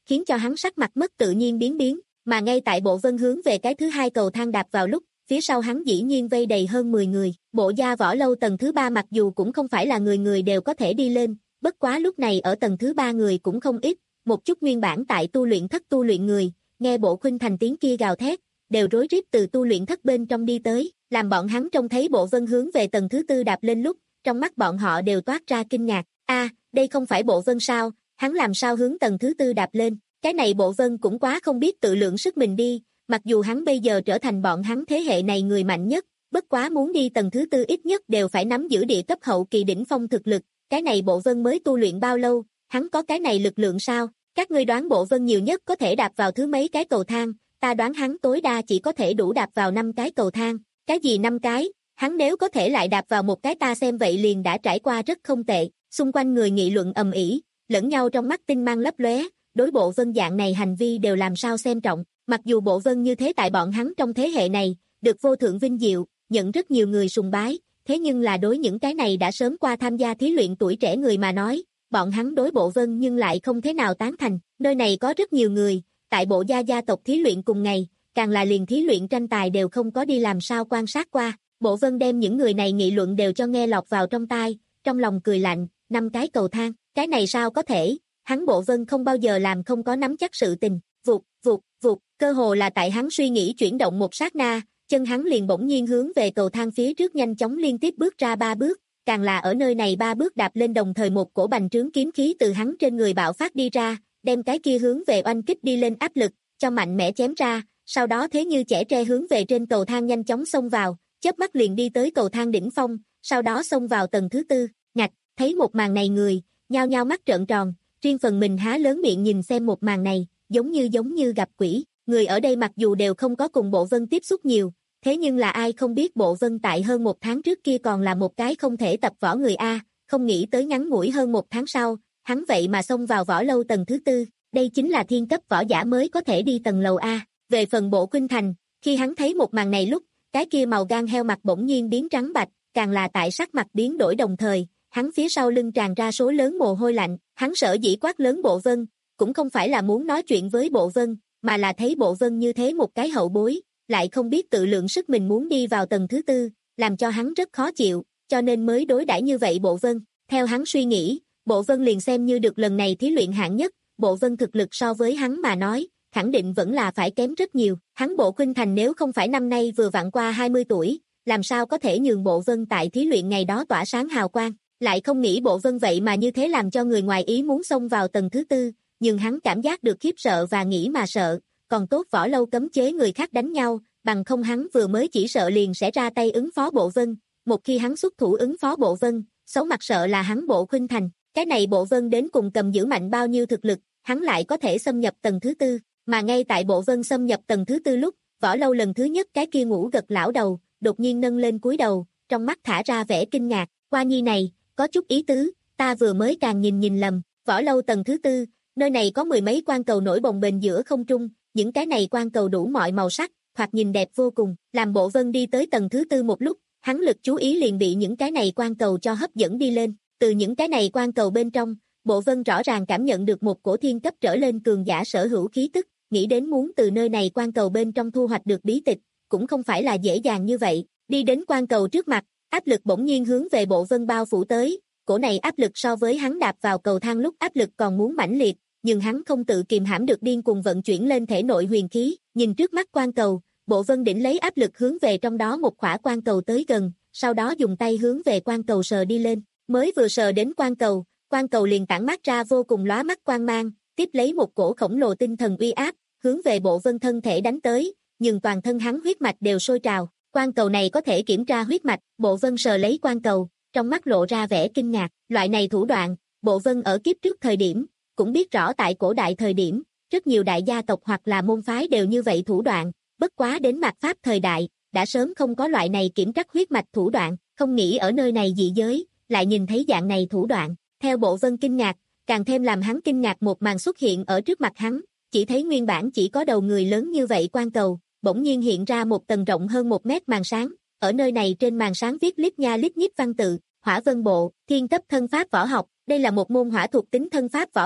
khiến cho hắn sắc mặt mất tự nhiên biến biến, mà ngay tại Bộ Vân hướng về cái thứ hai cầu thang đạp vào lúc, phía sau hắn dĩ nhiên vây đầy hơn mười người. Bộ gia võ lâu tầng thứ ba mặc dù cũng không phải là người người đều có thể đi lên, bất quá lúc này ở tầng thứ ba người cũng không ít, một chút nguyên bản tại tu luyện thất tu luyện người, nghe Bộ Khuynh Thành tiếng kia gào thét, đều rối rít từ tu luyện thất bên trong đi tới, làm bọn hắn trông thấy Bộ Vân hướng về tầng thứ tư đạp lên lúc, trong mắt bọn họ đều toát ra kinh ngạc, a, đây không phải Bộ Vân sao, hắn làm sao hướng tầng thứ tư đạp lên, cái này Bộ Vân cũng quá không biết tự lượng sức mình đi, mặc dù hắn bây giờ trở thành bọn hắn thế hệ này người mạnh nhất, bất quá muốn đi tầng thứ tư ít nhất đều phải nắm giữ địa cấp hậu kỳ đỉnh phong thực lực, cái này Bộ Vân mới tu luyện bao lâu, hắn có cái này lực lượng sao, các ngươi đoán Bộ Vân nhiều nhất có thể đạp vào thứ mấy cái cầu thang, ta đoán hắn tối đa chỉ có thể đủ đạp vào năm cái cầu thang, cái gì năm cái, hắn nếu có thể lại đạp vào một cái ta xem vậy liền đã trải qua rất không tệ, xung quanh người nghị luận ầm ĩ, lẫn nhau trong mắt tinh mang lấp lóe, đối Bộ Vân dạng này hành vi đều làm sao xem trọng, mặc dù Bộ Vân như thế tại bọn hắn trong thế hệ này, được vô thượng vinh diệu, nhận rất nhiều người sùng bái, thế nhưng là đối những cái này đã sớm qua tham gia thí luyện tuổi trẻ người mà nói, bọn hắn đối Bộ Vân nhưng lại không thế nào tán thành, nơi này có rất nhiều người, tại Bộ gia gia tộc thí luyện cùng ngày, càng là liền thí luyện tranh tài đều không có đi làm sao quan sát qua, Bộ Vân đem những người này nghị luận đều cho nghe lọt vào trong tai, trong lòng cười lạnh, năm cái cầu thang, cái này sao có thể, hắn Bộ Vân không bao giờ làm không có nắm chắc sự tình, vụt, vụt, vụt, cơ hồ là tại hắn suy nghĩ chuyển động một sát na, chân hắn liền bỗng nhiên hướng về cầu thang phía trước nhanh chóng liên tiếp bước ra ba bước, càng là ở nơi này ba bước đạp lên đồng thời một cổ bành trướng kiếm khí từ hắn trên người bạo phát đi ra, đem cái kia hướng về oanh kích đi lên áp lực, cho mạnh mẽ chém ra, sau đó thế như chẻ tre hướng về trên cầu thang nhanh chóng xông vào, chớp mắt liền đi tới cầu thang đỉnh phong, sau đó xông vào tầng thứ tư, ngạch, thấy một màn này người, nhao nhao mắt trợn tròn, riêng phần mình há lớn miệng nhìn xem một màn này, giống như giống như gặp quỷ, người ở đây mặc dù đều không có cùng Bộ Vân tiếp xúc nhiều, thế nhưng là ai không biết Bộ Vân tại hơn một tháng trước kia còn là một cái không thể tập võ người A, không nghĩ tới ngắn ngủi hơn một tháng sau, hắn vậy mà xông vào võ lâu tầng thứ tư, đây chính là thiên cấp võ giả mới có thể đi tầng lầu A, về phần Bộ Khuynh Thành, khi hắn thấy một màn này lúc, cái kia màu gan heo mặt bỗng nhiên biến trắng bạch, càng là tại sắc mặt biến đổi đồng thời, hắn phía sau lưng tràn ra số lớn mồ hôi lạnh, hắn sợ dĩ quát lớn Bộ Vân, cũng không phải là muốn nói chuyện với Bộ Vân, mà là thấy Bộ Vân như thế một cái hậu bối, lại không biết tự lượng sức mình muốn đi vào tầng thứ tư, làm cho hắn rất khó chịu, cho nên mới đối đãi như vậy Bộ Vân. Theo hắn suy nghĩ, Bộ Vân liền xem như được lần này thí luyện hạng nhất, Bộ Vân thực lực so với hắn mà nói, khẳng định vẫn là phải kém rất nhiều. Hắn Bộ Khuynh Thành nếu không phải năm nay vừa vặn qua hai mươi tuổi, làm sao có thể nhường Bộ Vân tại thí luyện ngày đó tỏa sáng hào quang, lại không nghĩ Bộ Vân vậy mà như thế làm cho người ngoài ý muốn xông vào tầng thứ tư, nhưng hắn cảm giác được khiếp sợ và nghĩ mà sợ, còn tốt võ lâu cấm chế người khác đánh nhau, bằng không hắn vừa mới chỉ sợ liền sẽ ra tay ứng phó Bộ Vân, một khi hắn xuất thủ ứng phó Bộ Vân, xấu mặt sợ là hắn Bộ Khuynh Thành, cái này Bộ Vân đến cùng cầm giữ mạnh bao nhiêu thực lực, hắn lại có thể xâm nhập tầng thứ tư, mà ngay tại Bộ Vân xâm nhập tầng thứ tư lúc, võ lâu lần thứ nhất cái kia ngủ gật lão đầu, đột nhiên nâng lên cúi đầu, trong mắt thả ra vẻ kinh ngạc, qua nhi này, có chút ý tứ, ta vừa mới càng nhìn nhìn lầm, võ lâu tầng thứ tư, nơi này có mười mấy quan cầu nổi bồng bềnh giữa không trung, những cái này quan cầu đủ mọi màu sắc, thoạt nhìn đẹp vô cùng, làm Bộ Vân đi tới tầng thứ tư một lúc, hắn lực chú ý liền bị những cái này quan cầu cho hấp dẫn đi lên, từ những cái này quan cầu bên trong, Bộ Vân rõ ràng cảm nhận được một cổ thiên cấp trở lên cường giả sở hữu khí tức, nghĩ đến muốn từ nơi này quan cầu bên trong thu hoạch được bí tịch, cũng không phải là dễ dàng như vậy, đi đến quan cầu trước mặt, áp lực bỗng nhiên hướng về Bộ Vân bao phủ tới, cổ này áp lực so với hắn đạp vào cầu thang lúc áp lực còn muốn mãnh liệt, nhưng hắn không tự kìm hãm được điên cuồng vận chuyển lên thể nội huyền khí, nhìn trước mắt quan cầu, Bộ Vân đỉnh lấy áp lực hướng về trong đó một khỏa quan cầu tới gần, sau đó dùng tay hướng về quan cầu sờ đi lên, mới vừa sờ đến quan cầu, quan cầu liền tản mát ra vô cùng lóa mắt quang mang, tiếp lấy một cổ khổng lồ tinh thần uy áp, hướng về Bộ Vân thân thể đánh tới, nhưng toàn thân hắn huyết mạch đều sôi trào, quan cầu này có thể kiểm tra huyết mạch, Bộ Vân sờ lấy quan cầu, trong mắt lộ ra vẻ kinh ngạc, loại này thủ đoạn, Bộ Vân ở kiếp trước thời điểm, cũng biết rõ tại cổ đại thời điểm, rất nhiều đại gia tộc hoặc là môn phái đều như vậy thủ đoạn, bất quá đến mạt Pháp thời đại, đã sớm không có loại này kiểm trắc huyết mạch thủ đoạn, không nghĩ ở nơi này dị giới, lại nhìn thấy dạng này thủ đoạn, theo Bộ Vân kinh ngạc, càng thêm làm hắn kinh ngạc một màn xuất hiện ở trước mặt hắn, chỉ thấy nguyên bản chỉ có đầu người lớn như vậy quan cầu, bỗng nhiên hiện ra một tầng rộng hơn một mét màn sáng, ở nơi này trên màn sáng viết lít nha lít nhít văn tự, Hỏa Vân Bộ, thiên cấp thân pháp võ học, đây là một môn hỏa thuộc tính thân pháp võ học,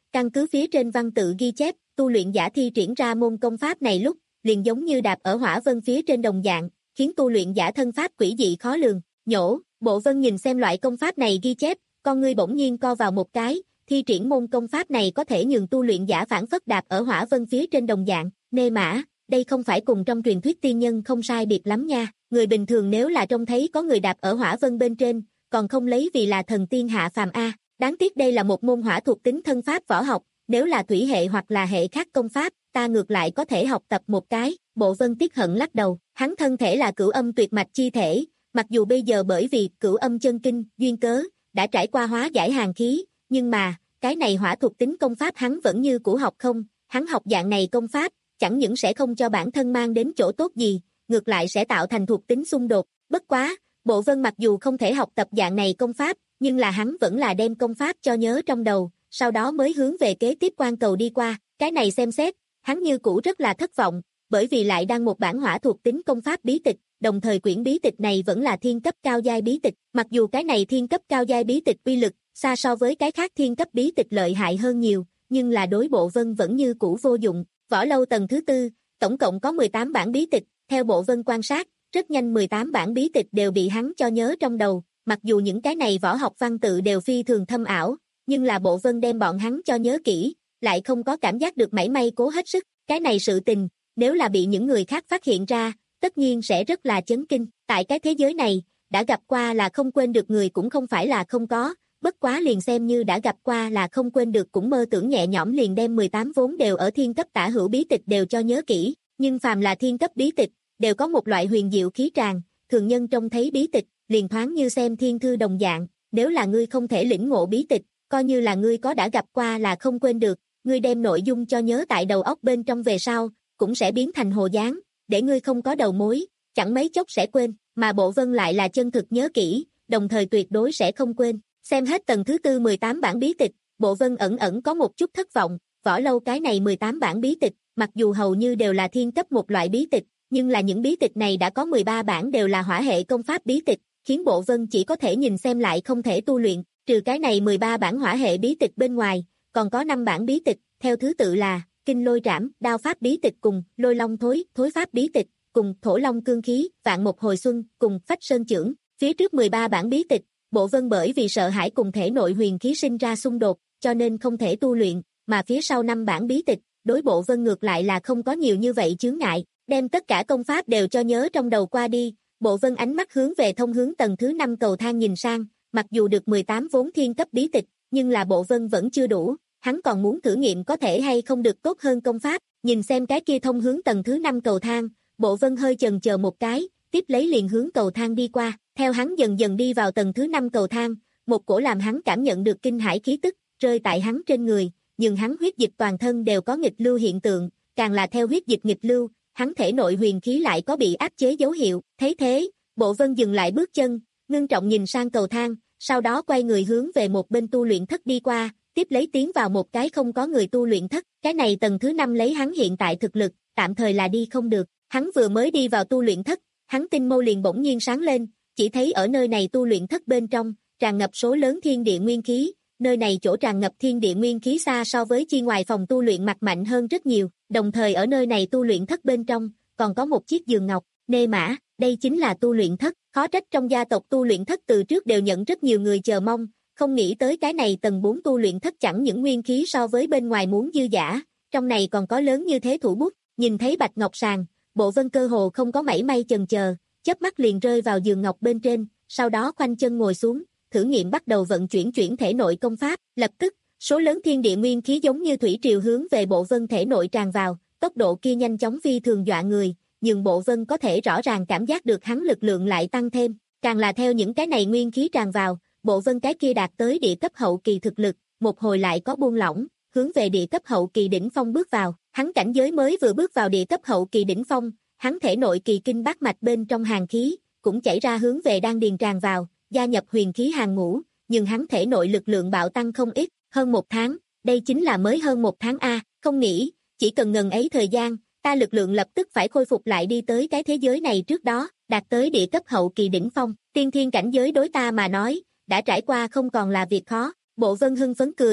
căn cứ phía trên văn tự ghi chép, tu luyện giả thi triển ra môn công pháp này lúc, liền giống như đạp ở hỏa vân phía trên đồng dạng, khiến tu luyện giả thân pháp quỷ dị khó lường. Nhổ, Bộ Vân nhìn xem loại công pháp này ghi chép, con ngươi bỗng nhiên co vào một cái, thi triển môn công pháp này có thể nhường tu luyện giả phản phất đạp ở hỏa vân phía trên đồng dạng, nê mã, đây không phải cùng trong truyền thuyết tiên nhân không sai biệt lắm nha, người bình thường nếu là trông thấy có người đạp ở hỏa vân bên trên, còn không lấy vì là thần tiên hạ phàm a, đáng tiếc đây là một môn hỏa thuộc tính thân pháp võ học, nếu là thủy hệ hoặc là hệ khác công pháp, ta ngược lại có thể học tập một cái. Bộ Vân tiếc hận lắc đầu, hắn thân thể là cửu âm tuyệt mạch chi thể, mặc dù bây giờ bởi vì cửu âm chân kinh, duyên cớ, đã trải qua hóa giải hàn khí, nhưng mà, cái này hỏa thuộc tính công pháp hắn vẫn như cũ học không, hắn học dạng này công pháp, chẳng những sẽ không cho bản thân mang đến chỗ tốt gì, ngược lại sẽ tạo thành thuộc tính xung đột, bất quá, Bộ Vân mặc dù không thể học tập dạng này công pháp, nhưng là hắn vẫn là đem công pháp cho nhớ trong đầu, sau đó mới hướng về kế tiếp quan cầu đi qua, cái này xem xét, hắn như cũ rất là thất vọng, bởi vì lại đang một bản hỏa thuộc tính công pháp bí tịch, đồng thời quyển bí tịch này vẫn là thiên cấp cao giai bí tịch, mặc dù cái này thiên cấp cao giai bí tịch uy lực, xa so với cái khác thiên cấp bí tịch lợi hại hơn nhiều, nhưng là đối Bộ Vân vẫn như cũ vô dụng. Võ lâu tầng thứ tư, tổng cộng có mười tám bản bí tịch, theo Bộ Vân quan sát, rất nhanh mười tám bản bí tịch đều bị hắn cho nhớ trong đầu, mặc dù những cái này võ học văn tự đều phi thường thâm ảo, nhưng là Bộ Vân đem bọn hắn cho nhớ kỹ, lại không có cảm giác được mảy may cố hết sức, cái này sự tình, nếu là bị những người khác phát hiện ra, tất nhiên sẽ rất là chấn kinh, tại cái thế giới này, đã gặp qua là không quên được người cũng không phải là không có, bất quá liền xem như đã gặp qua là không quên được cũng mơ tưởng nhẹ nhõm liền đem mười tám vốn đều ở thiên cấp tả hữu bí tịch đều cho nhớ kỹ, nhưng phàm là thiên cấp bí tịch, đều có một loại huyền diệu khí tràng, thường nhân trông thấy bí tịch, liền thoáng như xem thiên thư đồng dạng, nếu là ngươi không thể lĩnh ngộ bí tịch, coi như là ngươi có đã gặp qua là không quên được, ngươi đem nội dung cho nhớ tại đầu óc bên trong về sau, cũng sẽ biến thành hồ dáng, để ngươi không có đầu mối, chẳng mấy chốc sẽ quên, mà Bộ Vân lại là chân thực nhớ kỹ, đồng thời tuyệt đối sẽ không quên. Xem hết tầng thứ tư mười tám bản bí tịch, Bộ Vân ẩn ẩn có một chút thất vọng, võ lâu cái này mười tám bản bí tịch, mặc dù hầu như đều là thiên cấp một loại bí tịch, nhưng là những bí tịch này đã có mười ba bản đều là hỏa hệ công pháp bí tịch, khiến Bộ Vân chỉ có thể nhìn xem lại không thể tu luyện, trừ cái này mười ba bản hỏa hệ bí tịch bên ngoài, còn có năm bản bí tịch, theo thứ tự là Kinh Lôi Trảm, Đao pháp bí tịch cùng Lôi Long Thối, Thối pháp bí tịch, cùng Thổ Long Cương Khí, Vạn Một Hồi Xuân, cùng Phách Sơn Chưởng. Phía trước mười ba bản bí tịch, Bộ Vân bởi vì sợ hãi cùng thể nội huyền khí sinh ra xung đột, cho nên không thể tu luyện, mà phía sau năm bản bí tịch, đối Bộ Vân ngược lại là không có nhiều như vậy chướng ngại, đem tất cả công pháp đều cho nhớ trong đầu qua đi, Bộ Vân ánh mắt hướng về thông hướng tầng thứ năm cầu thang nhìn sang, mặc dù được mười tám vốn thiên cấp bí tịch, nhưng là Bộ Vân vẫn chưa đủ, hắn còn muốn thử nghiệm có thể hay không được tốt hơn công pháp, nhìn xem cái kia thông hướng tầng thứ năm cầu thang, Bộ Vân hơi chần chờ một cái, tiếp lấy liền hướng cầu thang đi qua, theo hắn dần dần đi vào tầng thứ năm cầu thang, một cổ làm hắn cảm nhận được kinh hãi khí tức, rơi tại hắn trên người, nhưng hắn huyết dịch toàn thân đều có nghịch lưu hiện tượng, càng là theo huyết dịch nghịch lưu, hắn thể nội huyền khí lại có bị áp chế dấu hiệu, thấy thế, Bộ Vân dừng lại bước chân, ngưng trọng nhìn sang cầu thang, sau đó quay người hướng về một bên tu luyện thất đi qua, tiếp lấy tiến vào một cái không có người tu luyện thất, cái này tầng thứ năm lấy hắn hiện tại thực lực, tạm thời là đi không được, hắn vừa mới đi vào tu luyện thất, hắn tinh mâu liền bỗng nhiên sáng lên, chỉ thấy ở nơi này tu luyện thất bên trong, tràn ngập số lớn thiên địa nguyên khí, nơi này chỗ tràn ngập thiên địa nguyên khí xa so với chi ngoài phòng tu luyện mặt mạnh hơn rất nhiều, đồng thời ở nơi này tu luyện thất bên trong, còn có một chiếc giường ngọc, nê mã, đây chính là tu luyện thất, khó trách trong gia tộc tu luyện thất từ trước đều nhận rất nhiều người chờ mong, không nghĩ tới cái này tầng bốn tu luyện thất chẳng những nguyên khí so với bên ngoài muốn dư dả, trong này còn có lớn như thế thủ bút, nhìn thấy bạch ngọc sàn, Bộ Vân cơ hồ không có mảy may chần chờ, chớp mắt liền rơi vào giường ngọc bên trên, sau đó khoanh chân ngồi xuống, thử nghiệm bắt đầu vận chuyển chuyển thể nội công pháp, lập tức, số lớn thiên địa nguyên khí giống như thủy triều hướng về Bộ Vân thể nội tràn vào, tốc độ kia nhanh chóng phi thường dọa người, nhưng Bộ Vân có thể rõ ràng cảm giác được hắn lực lượng lại tăng thêm, càng là theo những cái này nguyên khí tràn vào, Bộ Vân cái kia đạt tới địa cấp hậu kỳ thực lực, một hồi lại có buông lỏng, hướng về địa cấp hậu kỳ đỉnh phong bước vào, hắn cảnh giới mới vừa bước vào địa cấp hậu kỳ đỉnh phong, hắn thể nội kỳ kinh bát mạch bên trong hàn khí, cũng chảy ra hướng về đan điền tràn vào, gia nhập huyền khí hàng ngũ, nhưng hắn thể nội lực lượng bạo tăng không ít, hơn một tháng, đây chính là mới hơn một tháng a, không nghĩ, chỉ cần ngần ấy thời gian, ta lực lượng lập tức phải khôi phục lại đi tới cái thế giới này trước đó, đạt tới địa cấp hậu kỳ đỉnh phong, tiên thiên cảnh giới đối ta mà nói, đã trải qua không còn là việc khó, Bộ Vân hưng phấn cười,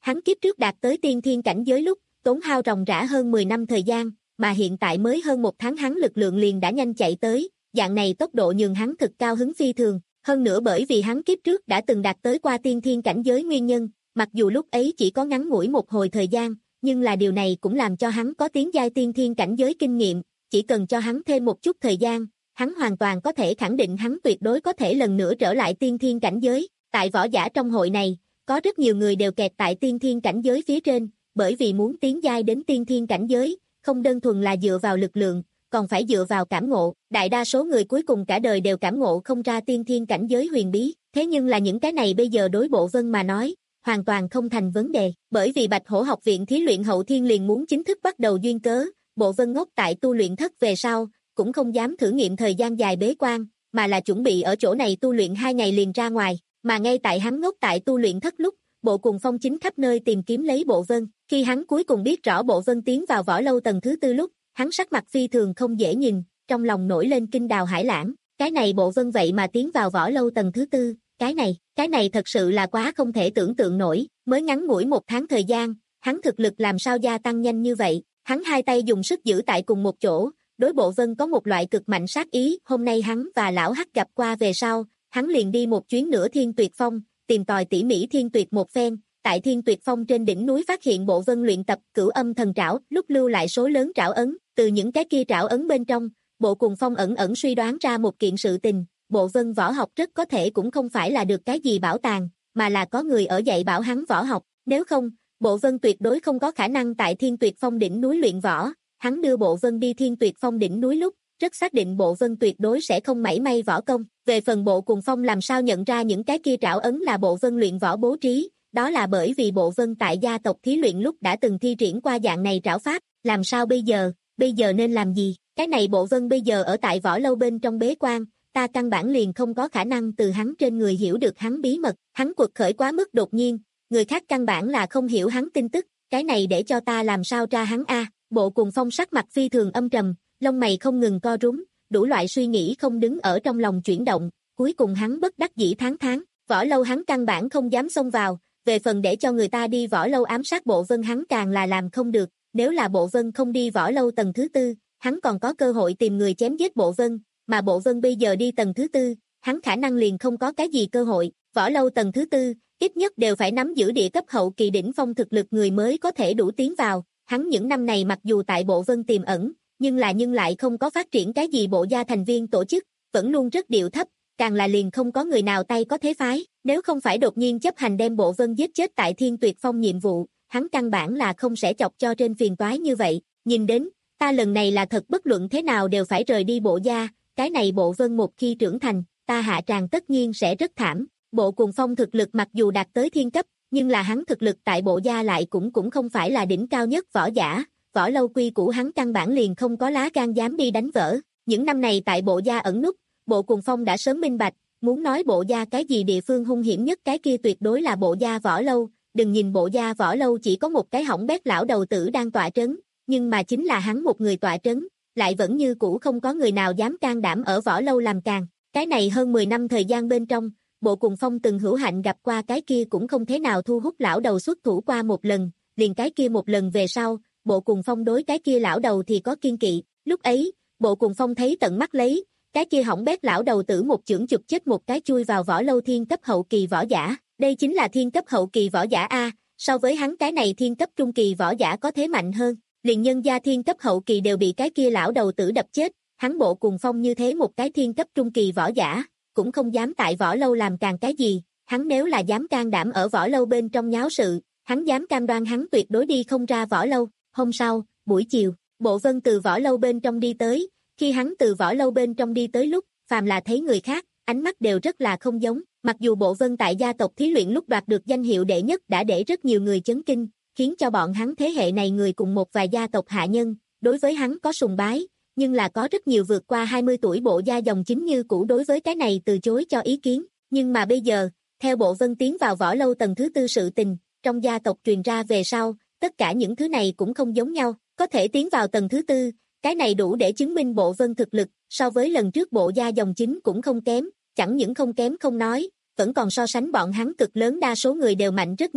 Hắn kiếp trước đạt tới tiên thiên cảnh giới lúc, tốn hao ròng rã hơn mười năm thời gian, mà hiện tại mới hơn một tháng hắn lực lượng liền đã nhanh chạy tới, dạng này tốc độ nhường hắn thực cao hứng phi thường, hơn nữa bởi vì hắn kiếp trước đã từng đạt tới qua tiên thiên cảnh giới nguyên nhân, mặc dù lúc ấy chỉ có ngắn ngủi một hồi thời gian, nhưng là điều này cũng làm cho hắn có tiến giai tiên thiên cảnh giới kinh nghiệm, chỉ cần cho hắn thêm một chút thời gian, hắn hoàn toàn có thể khẳng định hắn tuyệt đối có thể lần nữa trở lại tiên thiên cảnh giới. Tại võ giả trong hội này, có rất nhiều người đều kẹt tại tiên thiên cảnh giới phía trên, bởi vì muốn tiến giai đến tiên thiên cảnh giới, không đơn thuần là dựa vào lực lượng, còn phải dựa vào cảm ngộ. Đại đa số người cuối cùng cả đời đều cảm ngộ không ra tiên thiên cảnh giới huyền bí, thế nhưng là những cái này bây giờ đối Bộ Vân mà nói, hoàn toàn không thành vấn đề, bởi vì Bạch Hổ học viện thí luyện hậu thiên liền muốn chính thức bắt đầu duyên cớ, Bộ Vân ngốc tại tu luyện thất về sau, cũng không dám thử nghiệm thời gian dài bế quan, mà là chuẩn bị ở chỗ này tu luyện hai ngày liền ra ngoài, mà ngay tại hắn ngốc tại tu luyện thất lúc, Bộ Cùng Phong chính khắp nơi tìm kiếm lấy Bộ Vân, khi hắn cuối cùng biết rõ Bộ Vân tiến vào võ lâu tầng thứ tư lúc, hắn sắc mặt phi thường không dễ nhìn, trong lòng nổi lên kinh đào hải lãng, cái này Bộ Vân vậy mà tiến vào võ lâu tầng thứ tư, cái này, cái này thật sự là quá không thể tưởng tượng nổi, mới ngắn ngủi một tháng thời gian, hắn thực lực làm sao gia tăng nhanh như vậy, hắn hai tay dùng sức giữ tại cùng một chỗ, đối Bộ Vân có một loại cực mạnh sát ý, hôm nay hắn và lão Hắc gặp qua về sau, hắn liền đi một chuyến nữa Thiên Tuyệt Phong, tìm tòi tỉ mỉ Thiên Tuyệt một phen, tại Thiên Tuyệt Phong trên đỉnh núi phát hiện Bộ Vân luyện tập Cửu Âm Thần Trảo, lúc lưu lại số lớn trảo ấn, từ những cái kia trảo ấn bên trong, Bộ Cùng Phong ẩn ẩn suy đoán ra một kiện sự tình, Bộ Vân võ học rất có thể cũng không phải là được cái gì bảo tàng, mà là có người ở dạy bảo hắn võ học, nếu không, Bộ Vân tuyệt đối không có khả năng tại Thiên Tuyệt Phong đỉnh núi luyện võ. Hắn đưa Bộ Vân đi Thiên Tuyệt Phong đỉnh núi lúc, rất xác định Bộ Vân tuyệt đối sẽ không mảy may võ công. Về phần Bộ Cùng Phong làm sao nhận ra những cái kia trảo ấn là Bộ Vân luyện võ bố trí, đó là bởi vì Bộ Vân tại gia tộc thí luyện lúc đã từng thi triển qua dạng này trảo pháp, làm sao bây giờ, bây giờ nên làm gì? Cái này Bộ Vân bây giờ ở tại võ lâu bên trong bế quan, ta căn bản liền không có khả năng từ hắn trên người hiểu được hắn bí mật, hắn quật khởi quá mức đột nhiên, người khác căn bản là không hiểu hắn tin tức, cái này để cho ta làm sao tra hắn a? Bộ Cùng Phong sắc mặt phi thường âm trầm, lông mày không ngừng co rúm, đủ loại suy nghĩ không đứng ở trong lòng chuyển động, cuối cùng hắn bất đắc dĩ tháng tháng, võ lâu hắn căn bản không dám xông vào, về phần để cho người ta đi võ lâu ám sát Bộ Vân hắn càng là làm không được, nếu là Bộ Vân không đi võ lâu tầng thứ tư, hắn còn có cơ hội tìm người chém giết Bộ Vân, mà Bộ Vân bây giờ đi tầng thứ tư, hắn khả năng liền không có cái gì cơ hội, võ lâu tầng thứ tư, ít nhất đều phải nắm giữ địa cấp hậu kỳ đỉnh phong thực lực người mới có thể đủ tiến vào. Hắn những năm này mặc dù tại Bộ Vân tiềm ẩn, nhưng là nhưng lại không có phát triển cái gì bộ gia thành viên tổ chức, vẫn luôn rất điệu thấp, càng là liền không có người nào tay có thế phái, nếu không phải đột nhiên chấp hành đem Bộ Vân giết chết tại Thiên Tuyệt Phong nhiệm vụ, hắn căn bản là không sẽ chọc cho trên phiền toái như vậy, nhìn đến, ta lần này là thật bất luận thế nào đều phải rời đi bộ gia, cái này Bộ Vân một khi trưởng thành, ta hạ tràng tất nhiên sẽ rất thảm, Bộ Cùng Phong thực lực mặc dù đạt tới thiên cấp, nhưng là hắn thực lực tại bộ gia lại cũng cũng không phải là đỉnh cao nhất võ giả, võ lâu quy củ hắn căn bản liền không có lá gan dám đi đánh vỡ. Những năm này tại bộ gia ẩn núp, Bộ Cùng Phong đã sớm minh bạch, muốn nói bộ gia cái gì địa phương hung hiểm nhất cái kia tuyệt đối là bộ gia võ lâu, đừng nhìn bộ gia võ lâu chỉ có một cái hỏng bét lão đầu tử đang tọa trấn, nhưng mà chính là hắn một người tọa trấn, lại vẫn như cũ không có người nào dám can đảm ở võ lâu làm càng. Cái này hơn mười năm thời gian bên trong, Bộ Cùng Phong từng hữu hạnh gặp qua cái kia cũng không thế nào thu hút lão đầu xuất thủ qua một lần, liền cái kia một lần về sau, Bộ Cùng Phong đối cái kia lão đầu thì có kiên kỵ, lúc ấy, Bộ Cùng Phong thấy tận mắt lấy, cái kia hỏng bét lão đầu tử một chưởng chụp chết một cái chui vào võ lâu thiên cấp hậu kỳ võ giả, đây chính là thiên cấp hậu kỳ võ giả a, so với hắn cái này thiên cấp trung kỳ võ giả có thế mạnh hơn, liền nhân gia thiên cấp hậu kỳ đều bị cái kia lão đầu tử đập chết, hắn Bộ Cùng Phong như thế một cái thiên cấp trung kỳ võ giả, cũng không dám tại võ lâu làm càng cái gì, hắn nếu là dám can đảm ở võ lâu bên trong nháo sự, hắn dám cam đoan hắn tuyệt đối đi không ra võ lâu. Hôm sau, buổi chiều, Bộ Vân từ võ lâu bên trong đi tới, khi hắn từ võ lâu bên trong đi tới lúc, phàm là thấy người khác, ánh mắt đều rất là không giống, mặc dù Bộ Vân tại gia tộc thí luyện lúc đoạt được danh hiệu đệ nhất đã để rất nhiều người chấn kinh, khiến cho bọn hắn thế hệ này người cùng một vài gia tộc hạ nhân, đối với hắn có sùng bái, nhưng là có rất nhiều vượt qua hai mươi tuổi bộ gia dòng chính như cũ đối với cái này từ chối cho ý kiến, nhưng mà bây giờ, theo Bộ Vân tiến vào võ lâu tầng thứ tư sự tình, trong gia tộc truyền ra về sau, tất cả những thứ này cũng không giống nhau, có thể tiến vào tầng thứ tư, cái này đủ để chứng minh Bộ Vân thực lực, so với lần trước bộ gia dòng chính cũng không kém, chẳng những không kém không nói, vẫn còn so sánh bọn hắn cực lớn đa số người đều mạnh rất nhiều,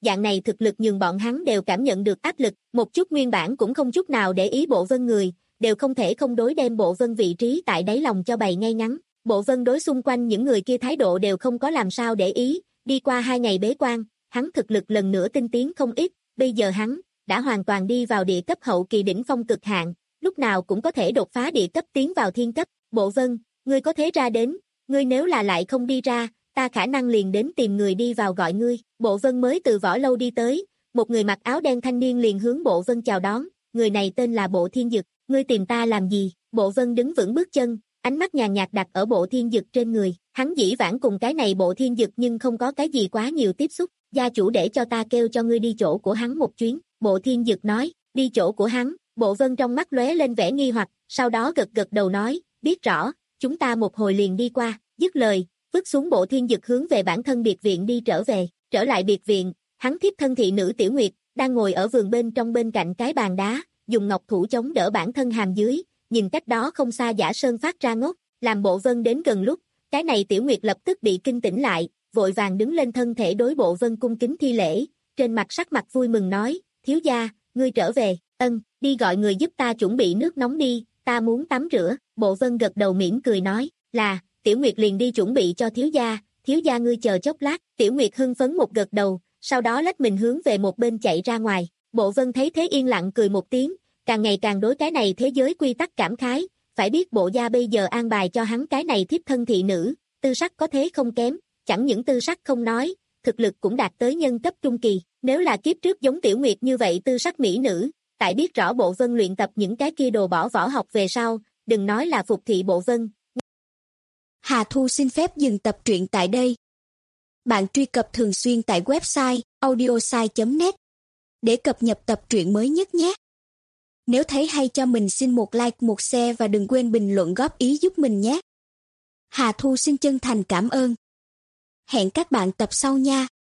dạng này thực lực nhường bọn hắn đều cảm nhận được áp lực, một chút nguyên bản cũng không chút nào để ý Bộ Vân người, đều không thể không đối đem Bộ Vân vị trí tại đáy lòng cho bày ngay ngắn. Bộ Vân đối xung quanh những người kia thái độ đều không có làm sao để ý, đi qua hai ngày bế quan, hắn thực lực lần nữa tinh tiến không ít, bây giờ hắn đã hoàn toàn đi vào địa cấp hậu kỳ đỉnh phong cực hạn, lúc nào cũng có thể đột phá địa cấp tiến vào thiên cấp. Bộ Vân, ngươi có thế ra đến, ngươi nếu là lại không đi ra, ta khả năng liền đến tìm người đi vào gọi ngươi. Bộ Vân mới từ võ lâu đi tới, một người mặc áo đen thanh niên liền hướng Bộ Vân chào đón, người này tên là Bộ Thiên Dực, ngươi tìm ta làm gì? Bộ Vân đứng vững bước chân, ánh mắt nhàn nhạt đặt ở Bộ Thiên Dực trên người, hắn dĩ vãng cùng cái này Bộ Thiên Dực nhưng không có cái gì quá nhiều tiếp xúc, gia chủ để cho ta kêu cho ngươi đi chỗ của hắn một chuyến. Bộ Thiên Dực nói, đi chỗ của hắn. Bộ Vân trong mắt lóe lên vẻ nghi hoặc, sau đó gật gật đầu nói, biết rõ, chúng ta một hồi liền đi qua. Dứt lời, vứt xuống Bộ Thiên Dực hướng về bản thân biệt viện đi trở về. Trở lại biệt viện, hắn thiếp thân thị nữ Tiểu Nguyệt đang ngồi ở vườn bên trong bên cạnh cái bàn đá, dùng ngọc thủ chống đỡ bản thân hàm dưới, nhìn cách đó không xa Giả Sơn phát ra ngốc. Làm Bộ Vân đến gần lúc, cái này Tiểu Nguyệt lập tức bị kinh tỉnh lại, vội vàng đứng lên thân thể đối Bộ Vân cung kính thi lễ, trên mặt sắc mặt vui mừng nói, thiếu gia, ngươi trở về, ân, đi gọi người giúp ta chuẩn bị nước nóng đi, ta muốn tắm rửa. Bộ Vân gật đầu mỉm cười nói, là, Tiểu Nguyệt liền đi chuẩn bị cho thiếu gia, thiếu gia ngươi chờ chốc lát. Tiểu Nguyệt hưng phấn một gật đầu, sau đó lách mình hướng về một bên chạy ra ngoài. Bộ Vân thấy thế yên lặng cười một tiếng, càng ngày càng đối cái này thế giới quy tắc cảm khái, phải biết Bộ gia bây giờ an bài cho hắn cái này thiếp thân thị nữ, tư sắc có thế không kém, chẳng những tư sắc không nói, thực lực cũng đạt tới nhân cấp trung kỳ, nếu là kiếp trước giống Tiểu Nguyệt như vậy tư sắc mỹ nữ, tại biết rõ Bộ Vân luyện tập những cái kia đồ bỏ võ học về sau, đừng nói là phục thị Bộ Vân. Hà Thu xin phép dừng tập truyện tại đây. Bạn truy cập thường xuyên tại website audiosai chấm net để cập nhật tập truyện mới nhất nhé. Nếu thấy hay cho mình xin một like, một share và đừng quên bình luận góp ý giúp mình nhé. Hà Thu xin chân thành cảm ơn. Hẹn các bạn tập sau nha.